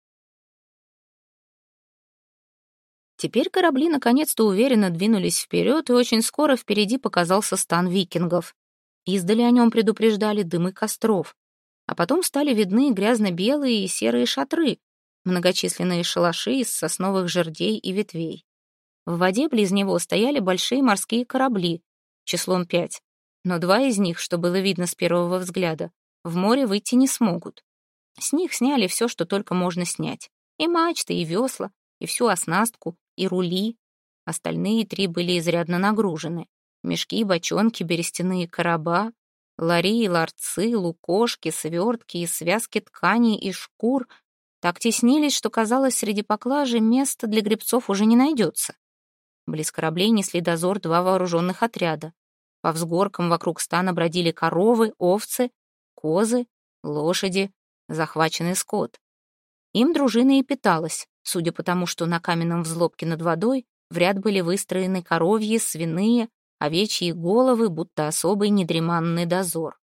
Speaker 1: Теперь корабли наконец-то уверенно двинулись вперед, и очень скоро впереди показался стан викингов. Издали о нем предупреждали дымы костров. А потом стали видны грязно-белые и серые шатры, многочисленные шалаши из сосновых жердей и ветвей. В воде близ него стояли большие морские корабли, числом 5, но 2 из них, что было видно с первого взгляда, в море выйти не смогут. С них сняли все, что только можно снять. И мачты, и весла, и всю оснастку, и рули. Остальные 3 были изрядно нагружены. Мешки, бочонки, берестяные короба, лари и ларцы, лукошки, свертки и связки тканей и шкур так теснились, что, казалось, среди поклажи места для гребцов уже не найдется. Близ кораблей несли дозор 2 вооруженных отряда. По взгоркам вокруг стана бродили коровы, овцы, козы, лошади, захваченный скот. Им дружина и питалась, судя по тому, что на каменном взлобке над водой в ряд были выстроены коровьи, свиные, овечьи головы, будто особый недреманный дозор.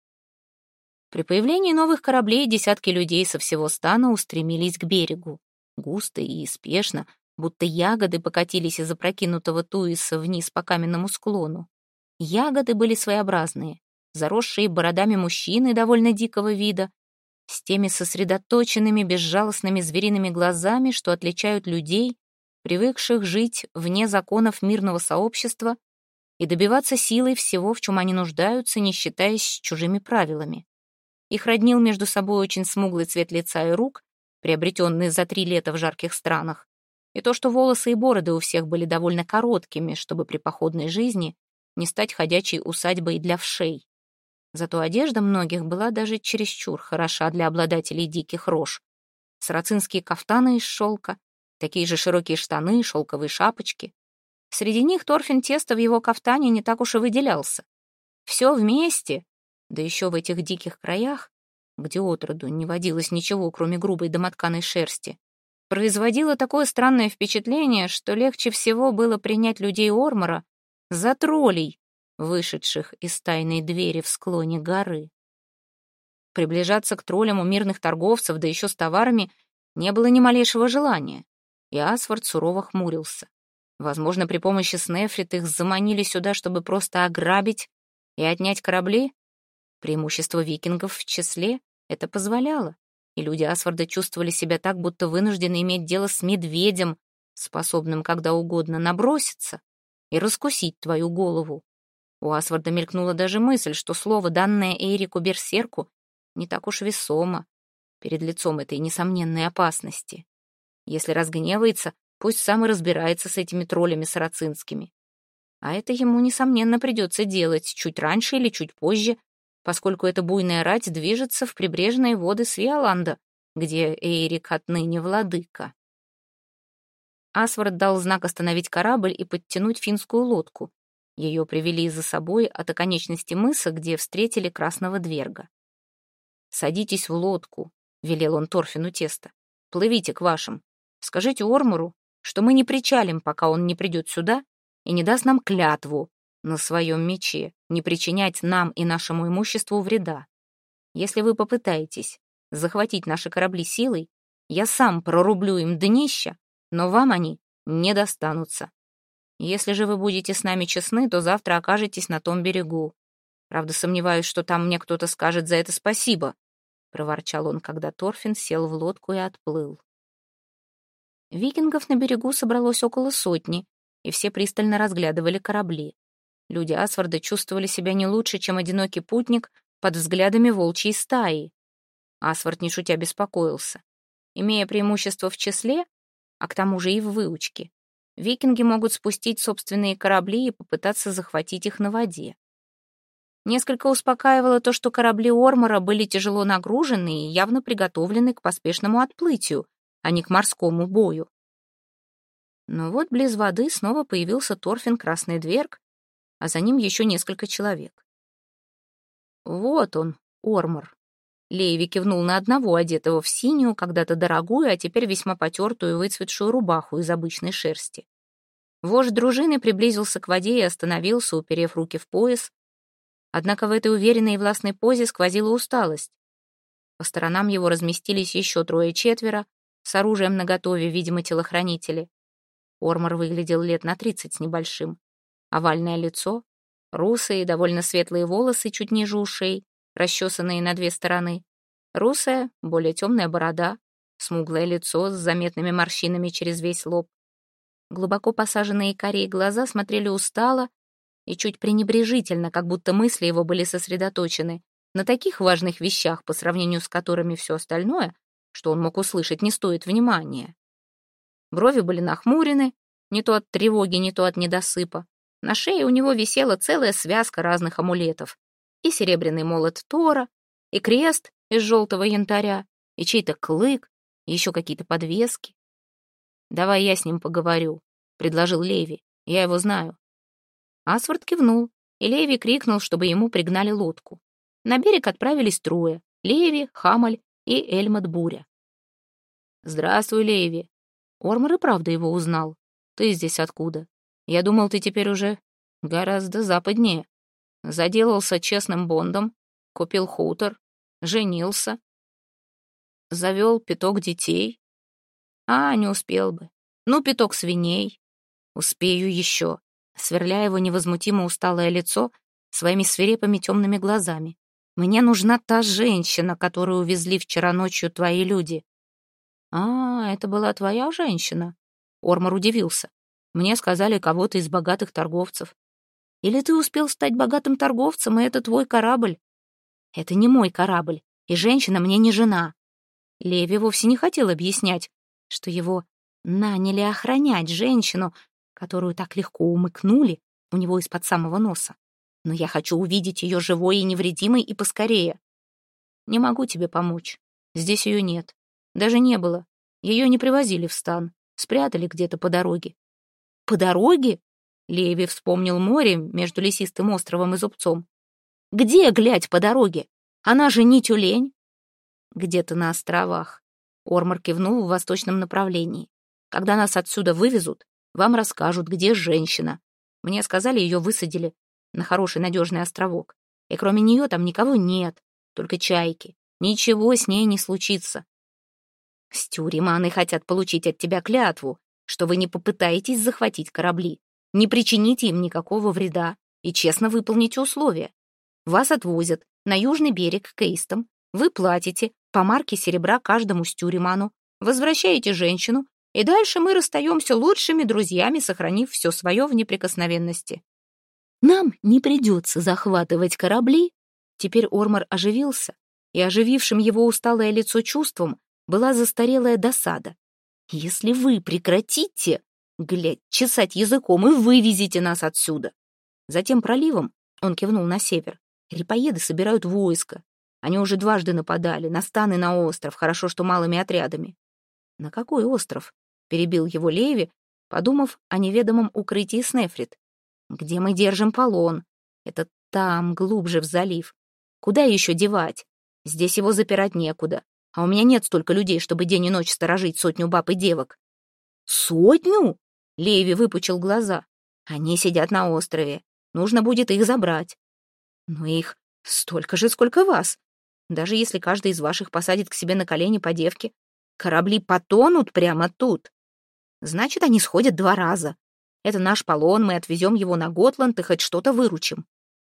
Speaker 1: При появлении новых кораблей десятки людей со всего стана устремились к берегу. Густо и спешно, будто ягоды покатились из опрокинутого туиса вниз по каменному склону. Ягоды были своеобразные, заросшие бородами мужчины довольно дикого вида, с теми сосредоточенными, безжалостными звериными глазами, что отличают людей, привыкших жить вне законов мирного сообщества и добиваться силой всего, в чем они нуждаются, не считаясь с чужими правилами. Их роднил между собой очень смуглый цвет лица и рук, приобретенный за 3 лета в жарких странах, и то, что волосы и бороды у всех были довольно короткими, чтобы при походной жизни не стать ходячей усадьбой для вшей. Зато одежда многих была даже чересчур хороша для обладателей диких рож. Сарацинские кафтаны из шелка, такие же широкие штаны, шелковые шапочки. Среди них Торфин Тесто в его кафтане не так уж и выделялся. Все вместе, да еще в этих диких краях, где отроду не водилось ничего, кроме грубой домотканой шерсти, производило такое странное впечатление, что легче всего было принять людей Ормора за троллей, вышедших из тайной двери в склоне горы. Приближаться к троллям у мирных торговцев, да еще с товарами, не было ни малейшего желания, и Асвард сурово хмурился. Возможно, при помощи Снефрит их заманили сюда, чтобы просто ограбить и отнять корабли? Преимущество викингов в числе это позволяло, и люди Асварда чувствовали себя так, будто вынуждены иметь дело с медведем, способным когда угодно наброситься и раскусить твою голову. У Асварда мелькнула даже мысль, что слово, данное Эйрику Берсерку, не так уж весомо перед лицом этой несомненной опасности. Если разгневается, пусть сам и разбирается с этими троллями сарацинскими. А это ему, несомненно, придется делать чуть раньше или чуть позже, поскольку эта буйная рать движется в прибрежные воды Свиоланда, где Эйрик отныне владыка. Асвард дал знак остановить корабль и подтянуть финскую лодку. Ее привели за собой от оконечности мыса, где встретили красного дверга. «Садитесь в лодку», — велел он Торфину Тесто. «Плывите к вашим. Скажите Ормору, что мы не причалим, пока он не придет сюда и не даст нам клятву на своем мече не причинять нам и нашему имуществу вреда. Если вы попытаетесь захватить наши корабли силой, я сам прорублю им днища, но вам они не достанутся. Если же вы будете с нами честны, то завтра окажетесь на том берегу. Правда, сомневаюсь, что там мне кто-то скажет за это спасибо», — проворчал он, когда Торфин сел в лодку и отплыл. Викингов на берегу собралось около 100, и все пристально разглядывали корабли. Люди Асварда чувствовали себя не лучше, чем одинокий путник под взглядами волчьей стаи. Асвард, не шутя, беспокоился. Имея преимущество в числе, а к тому же и в выучке, викинги могут спустить собственные корабли и попытаться захватить их на воде. Несколько успокаивало то, что корабли Ормора были тяжело нагружены и явно приготовлены к поспешному отплытию, а не к морскому бою. Но вот близ воды снова появился Торфин Красный Дверг, а за ним еще несколько человек. «Вот он, Ормор». Лейви кивнул на одного, одетого в синюю, когда-то дорогую, а теперь весьма потертую и выцветшую рубаху из обычной шерсти. Вождь дружины приблизился к воде и остановился, уперев руки в пояс. Однако в этой уверенной и властной позе сквозила усталость. По сторонам его разместились еще трое-четверо, с оружием наготове, видимо, телохранители. Ормор выглядел лет на 30 с небольшим. Овальное лицо, русые, довольно светлые волосы чуть ниже ушей, расчесанные на 2 стороны, русая, более темная борода, смуглое лицо с заметными морщинами через весь лоб. Глубоко посаженные карие глаза смотрели устало и чуть пренебрежительно, как будто мысли его были сосредоточены на таких важных вещах, по сравнению с которыми все остальное, что он мог услышать, не стоит внимания. Брови были нахмурены, не то от тревоги, не то от недосыпа. На шее у него висела целая связка разных амулетов. И серебряный молот Тора, и крест из желтого янтаря, и чей-то клык, и еще какие-то подвески. «Давай я с ним поговорю», — предложил Лейви. «Я его знаю». Асвард кивнул, и Лейви крикнул, чтобы ему пригнали лодку. На берег отправились трое — Лейви, Хамаль и Эльмат Буря. «Здравствуй, Лейви». Ормор и правда его узнал. «Ты здесь откуда? Я думал, ты теперь уже гораздо западнее. Заделался честным бондом, купил хутор, женился, завел 5 детей. А, не успел бы. Ну, 5 свиней. Успею еще», сверля его невозмутимо усталое лицо своими свирепыми темными глазами. «Мне нужна та женщина, которую увезли вчера ночью твои люди». «А, это была твоя женщина?» Ормор удивился. «Мне сказали, кого-то из богатых торговцев». «Или ты успел стать богатым торговцем, и это твой корабль?» «Это не мой корабль, и женщина мне не жена». Леви вовсе не хотел объяснять, что его наняли охранять женщину, которую так легко умыкнули у него из-под самого носа. «Но я хочу увидеть ее живой и невредимой и поскорее». «Не могу тебе помочь. Здесь ее нет. Даже не было. Ее не привозили в стан. Спрятали где-то по дороге». «По дороге?» Леви вспомнил море между лесистым островом и зубцом. «Где, глядь, по дороге? Она же не тюлень». «Где-то на островах». Ормор кивнул в восточном направлении. «Когда нас отсюда вывезут, вам расскажут, где женщина. Мне сказали, ее высадили на хороший надежный островок. И кроме нее там никого нет, только чайки. Ничего с ней не случится. Стюриманы хотят получить от тебя клятву, что вы не попытаетесь захватить корабли, не причините им никакого вреда и честно выполните условия. Вас отвозят на южный берег к Эйстам, вы платите по марке серебра каждому стюриману, возвращаете женщину, и дальше мы расстаемся лучшими друзьями, сохранив все свое в неприкосновенности. Нам не придется захватывать корабли». Теперь Ормор оживился, и оживившим его усталое лицо чувством была застарелая досада. «Если вы прекратите, глядь, чесать языком и вывезите нас отсюда». Затем проливом, он кивнул на север, репоеды собирают войско. Они уже дважды нападали, на стан и на остров, хорошо, что малыми отрядами. «На какой остров?» — перебил его Леви, подумав о неведомом укрытии Снефрит. «Где мы держим полон? Это там, глубже в залив. Куда еще девать? Здесь его запирать некуда. А у меня нет столько людей, чтобы день и ночь сторожить 100 баб и девок». «100?» — Леви выпучил глаза. «Они сидят на острове. Нужно будет их забрать». «Но их столько же, сколько вас. Даже если каждый из ваших посадит к себе на колени по девке, корабли потонут прямо тут. Значит, они сходят 2 раза. Это наш полон, мы отвезем его на Готланд и хоть что-то выручим».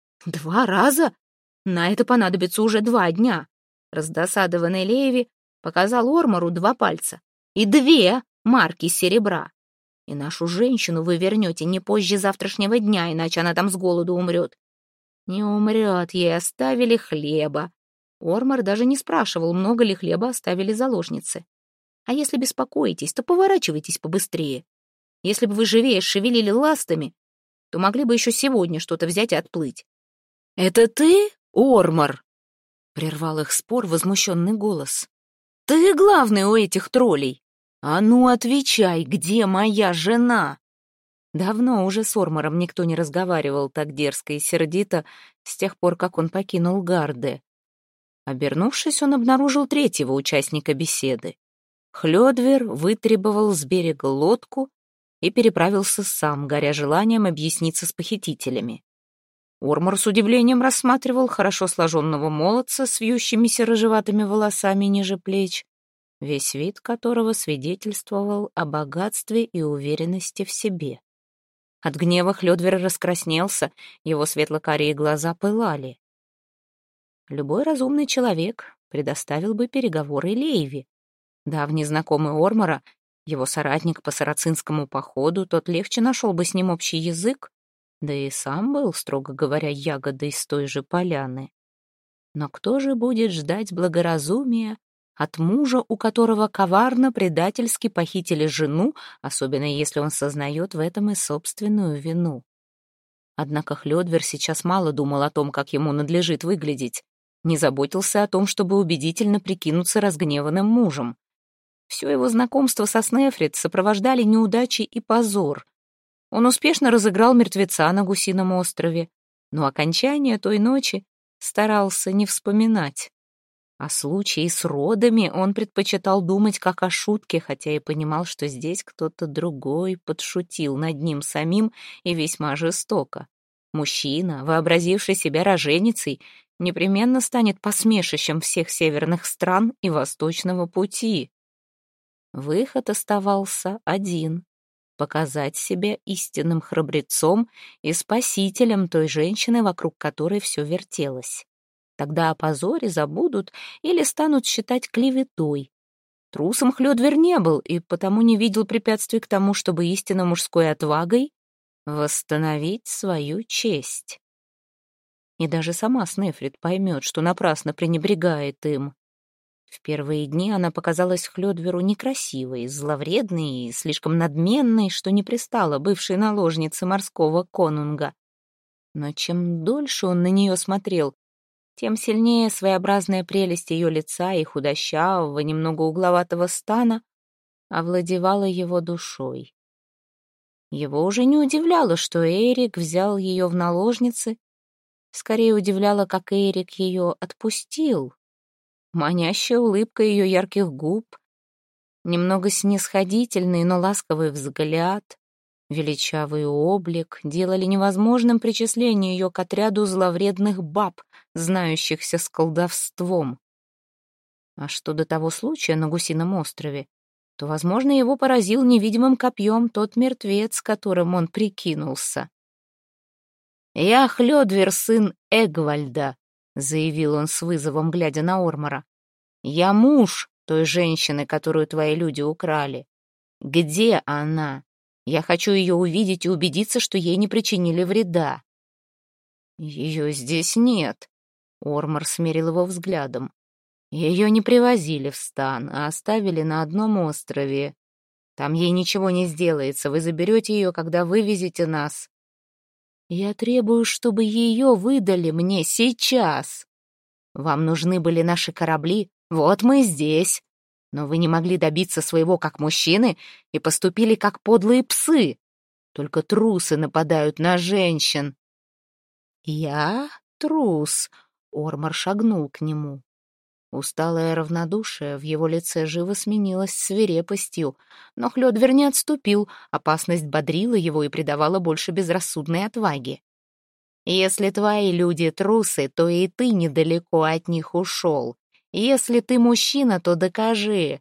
Speaker 1: 2 раза? На это понадобится уже 2 дня. Раздосадованный Леви показал Ормору 2 пальца. И 2 марки серебра. И нашу женщину вы вернете не позже завтрашнего дня, иначе она там с голоду умрет. Не умрет, ей оставили хлеба. Ормор даже не спрашивал, много ли хлеба оставили заложницы. А если беспокоитесь, то поворачивайтесь побыстрее. Если бы вы живее шевелили ластами, то могли бы еще сегодня что-то взять и отплыть». «Это ты, Ормор?» — прервал их спор возмущенный голос. «Ты главный у этих троллей? А ну, отвечай, где моя жена?» Давно уже с Ормором никто не разговаривал так дерзко и сердито с тех пор, как он покинул Гарде. Обернувшись, он обнаружил третьего участника беседы. Хлёдвир вытребовал с берега лодку и переправился сам, горя желанием объясниться с похитителями. Ормор с удивлением рассматривал хорошо сложенного молодца с вьющимися рыжеватыми волосами ниже плеч, весь вид которого свидетельствовал о богатстве и уверенности в себе. От гнева Хлёдвир раскраснелся, его светло-карие глаза пылали. Любой разумный человек предоставил бы переговоры Лейве. Давний знакомый Ормора, его соратник по сарацинскому походу, тот легче нашел бы с ним общий язык, да и сам был, строго говоря, ягодой с той же поляны. Но кто же будет ждать благоразумия от мужа, у которого коварно предательски похитили жену, особенно если он сознает в этом и собственную вину? Однако Хлёдвир сейчас мало думал о том, как ему надлежит выглядеть, не заботился о том, чтобы убедительно прикинуться разгневанным мужем. Все его знакомство со Снефрит сопровождали неудачи и позор. Он успешно разыграл мертвеца на Гусином острове, но окончание той ночи старался не вспоминать. О случае с родами он предпочитал думать как о шутке, хотя и понимал, что здесь кто-то другой подшутил над ним самим и весьма жестоко. Мужчина, вообразивший себя роженицей, непременно станет посмешищем всех северных стран и Восточного пути. Выход оставался один — показать себя истинным храбрецом и спасителем той женщины, вокруг которой все вертелось. Тогда о позоре забудут или станут считать клеветой. Трусом Хлёдвир не был и потому не видел препятствий к тому, чтобы истинно мужской отвагой восстановить свою честь. И даже сама Снефрит поймет, что напрасно пренебрегает им. В первые дни она показалась Хлёдвиру некрасивой, зловредной и слишком надменной, что не пристала бывшей наложнице морского конунга. Но чем дольше он на нее смотрел, тем сильнее своеобразная прелесть ее лица и худощавого, немного угловатого стана овладевала его душой. Его уже не удивляло, что Эйрик взял ее в наложницы, скорее удивляло, как Эйрик ее отпустил. Манящая улыбка ее ярких губ, немного снисходительный, но ласковый взгляд, величавый облик делали невозможным причисление ее к отряду зловредных баб, знающихся с колдовством. А что до того случая на Гусином острове, то, возможно, его поразил невидимым копьем тот мертвец, которым он прикинулся. «Я Хлёдвир, сын Эгвальда», — заявил он с вызовом, глядя на Ормора. «Я муж той женщины, которую твои люди украли. Где она? Я хочу ее увидеть и убедиться, что ей не причинили вреда». «Ее здесь нет», — Ормор смерил его взглядом. «Ее не привозили в стан, а оставили на одном острове. Там ей ничего не сделается, вы заберете ее, когда вывезете нас». «Я требую, чтобы ее выдали мне сейчас. Вам нужны были наши корабли, вот мы здесь. Но вы не могли добиться своего как мужчины и поступили как подлые псы. Только трусы нападают на женщин». «Я трус», — Ормор шагнул к нему. Усталое равнодушие в его лице живо сменилось свирепостью, но Хлёдвир не отступил, опасность бодрила его и придавала больше безрассудной отваги. «Если твои люди трусы, то и ты недалеко от них ушел. Если ты мужчина, то докажи».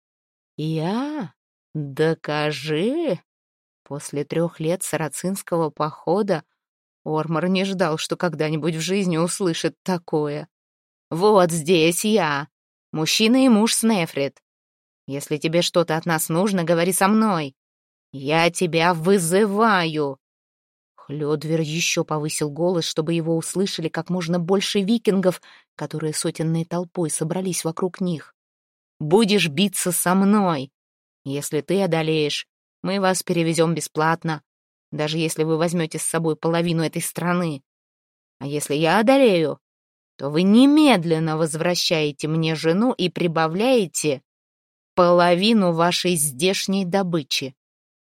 Speaker 1: «Я? Докажи?» После 3 лет сарацинского похода Ормор не ждал, что когда-нибудь в жизни услышит такое. «Вот здесь я, мужчина и муж Снефрит. Если тебе что-то от нас нужно, говори со мной. Я тебя вызываю!» Хлёдвир еще повысил голос, чтобы его услышали как можно больше викингов, которые сотенной толпой собрались вокруг них. будешь биться со мной. Если ты одолеешь, мы вас перевезем бесплатно, даже если вы возьмете с собой половину этой страны. А если я одолею, то вы немедленно возвращаете мне жену и прибавляете половину вашей здешней добычи».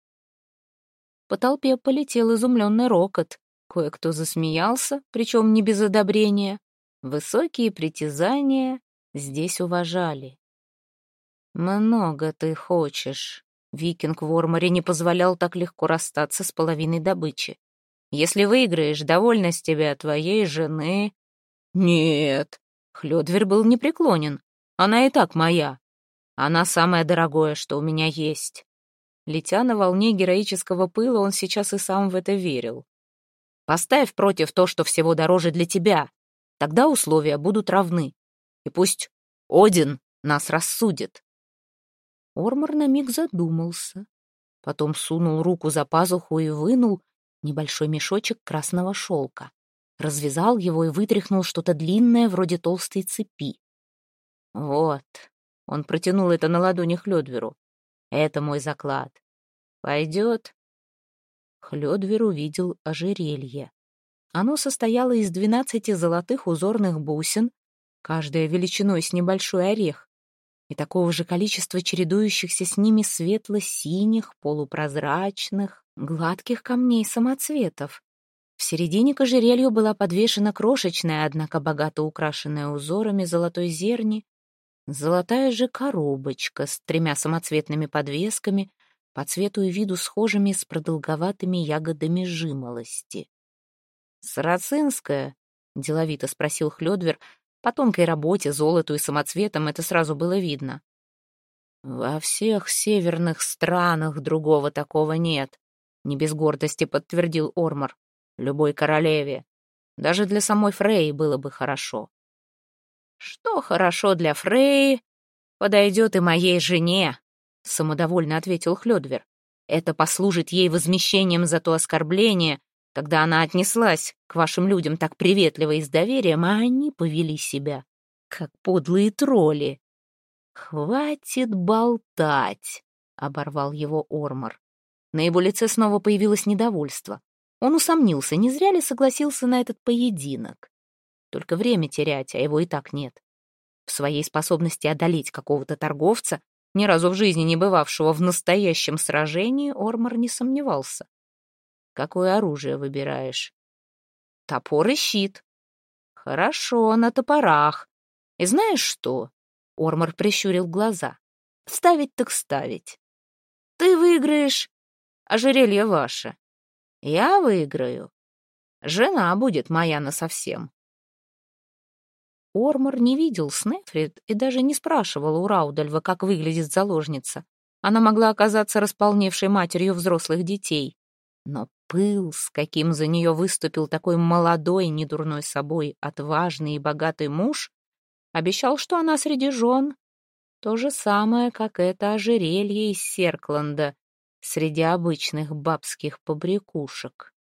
Speaker 1: По толпе полетел изумленный рокот. Кое-кто засмеялся, причем не без одобрения. Высокие притязания здесь уважали. «Много ты хочешь». Викинг в Орморе не позволял так легко расстаться с половиной добычи. «Если выиграешь, довольна с тебя твоей жены». «Нет». Хлёдвир был непреклонен. «Она и так моя. Она самое дорогое, что у меня есть». Летя на волне героического пыла, он сейчас и сам в это верил. «Поставь против то, что всего дороже для тебя. Тогда условия будут равны. И пусть Один нас рассудит». Ормор на миг задумался. Потом сунул руку за пазуху и вынул небольшой мешочек красного шелка. Развязал его и вытряхнул что-то длинное, вроде толстой цепи. «Вот», — он протянул это на ладони Хлёдвиру, — «это мой заклад. Пойдет?» Хлёдвир увидел ожерелье. Оно состояло из 12 золотых узорных бусин, каждая величиной с небольшой орех, и такого же количества чередующихся с ними светло-синих, полупрозрачных, гладких камней самоцветов. В середине к ожерелью была подвешена крошечная, однако богато украшенная узорами золотой зерни, золотая же коробочка с 3 самоцветными подвесками, по цвету и виду схожими с продолговатыми ягодами жимолости. «Сарацинская?» — деловито спросил Хлёдвир. По тонкой работе, золоту и самоцветам это сразу было видно. «Во всех северных странах другого такого нет», — не без гордости подтвердил Ормор. «Любой королеве. Даже для самой Фрейи было бы хорошо». «Что хорошо для Фрейи, подойдет и моей жене», — самодовольно ответил Хлёдвир. «Это послужит ей возмещением за то оскорбление, когда она отнеслась к вашим людям так приветливо и с доверием, а они повели себя, как подлые тролли». «Хватит болтать», — оборвал его Ормор. На его лице снова появилось недовольство. Он усомнился, не зря ли согласился на этот поединок. Только время терять, а его и так нет. В своей способности одолеть какого-то торговца, ни разу в жизни не бывавшего в настоящем сражении, Ормор не сомневался. «Какое оружие выбираешь?» «Топор и щит». «Хорошо, на топорах. И знаешь что?» Ормор прищурил глаза. «Ставить так ставить. Ты выиграешь, ожерелье ваше. Я выиграю. Жена будет моя насовсем». Ормор не видел Снефрит и даже не спрашивал у Раудальва, как выглядит заложница. Она могла оказаться располневшей матерью взрослых детей. Но пыл, с каким за нее выступил такой молодой, недурной собой, отважный и богатый муж, обещал, что она среди жен то же самое, как это ожерелье из Серкланда среди обычных бабских побрякушек.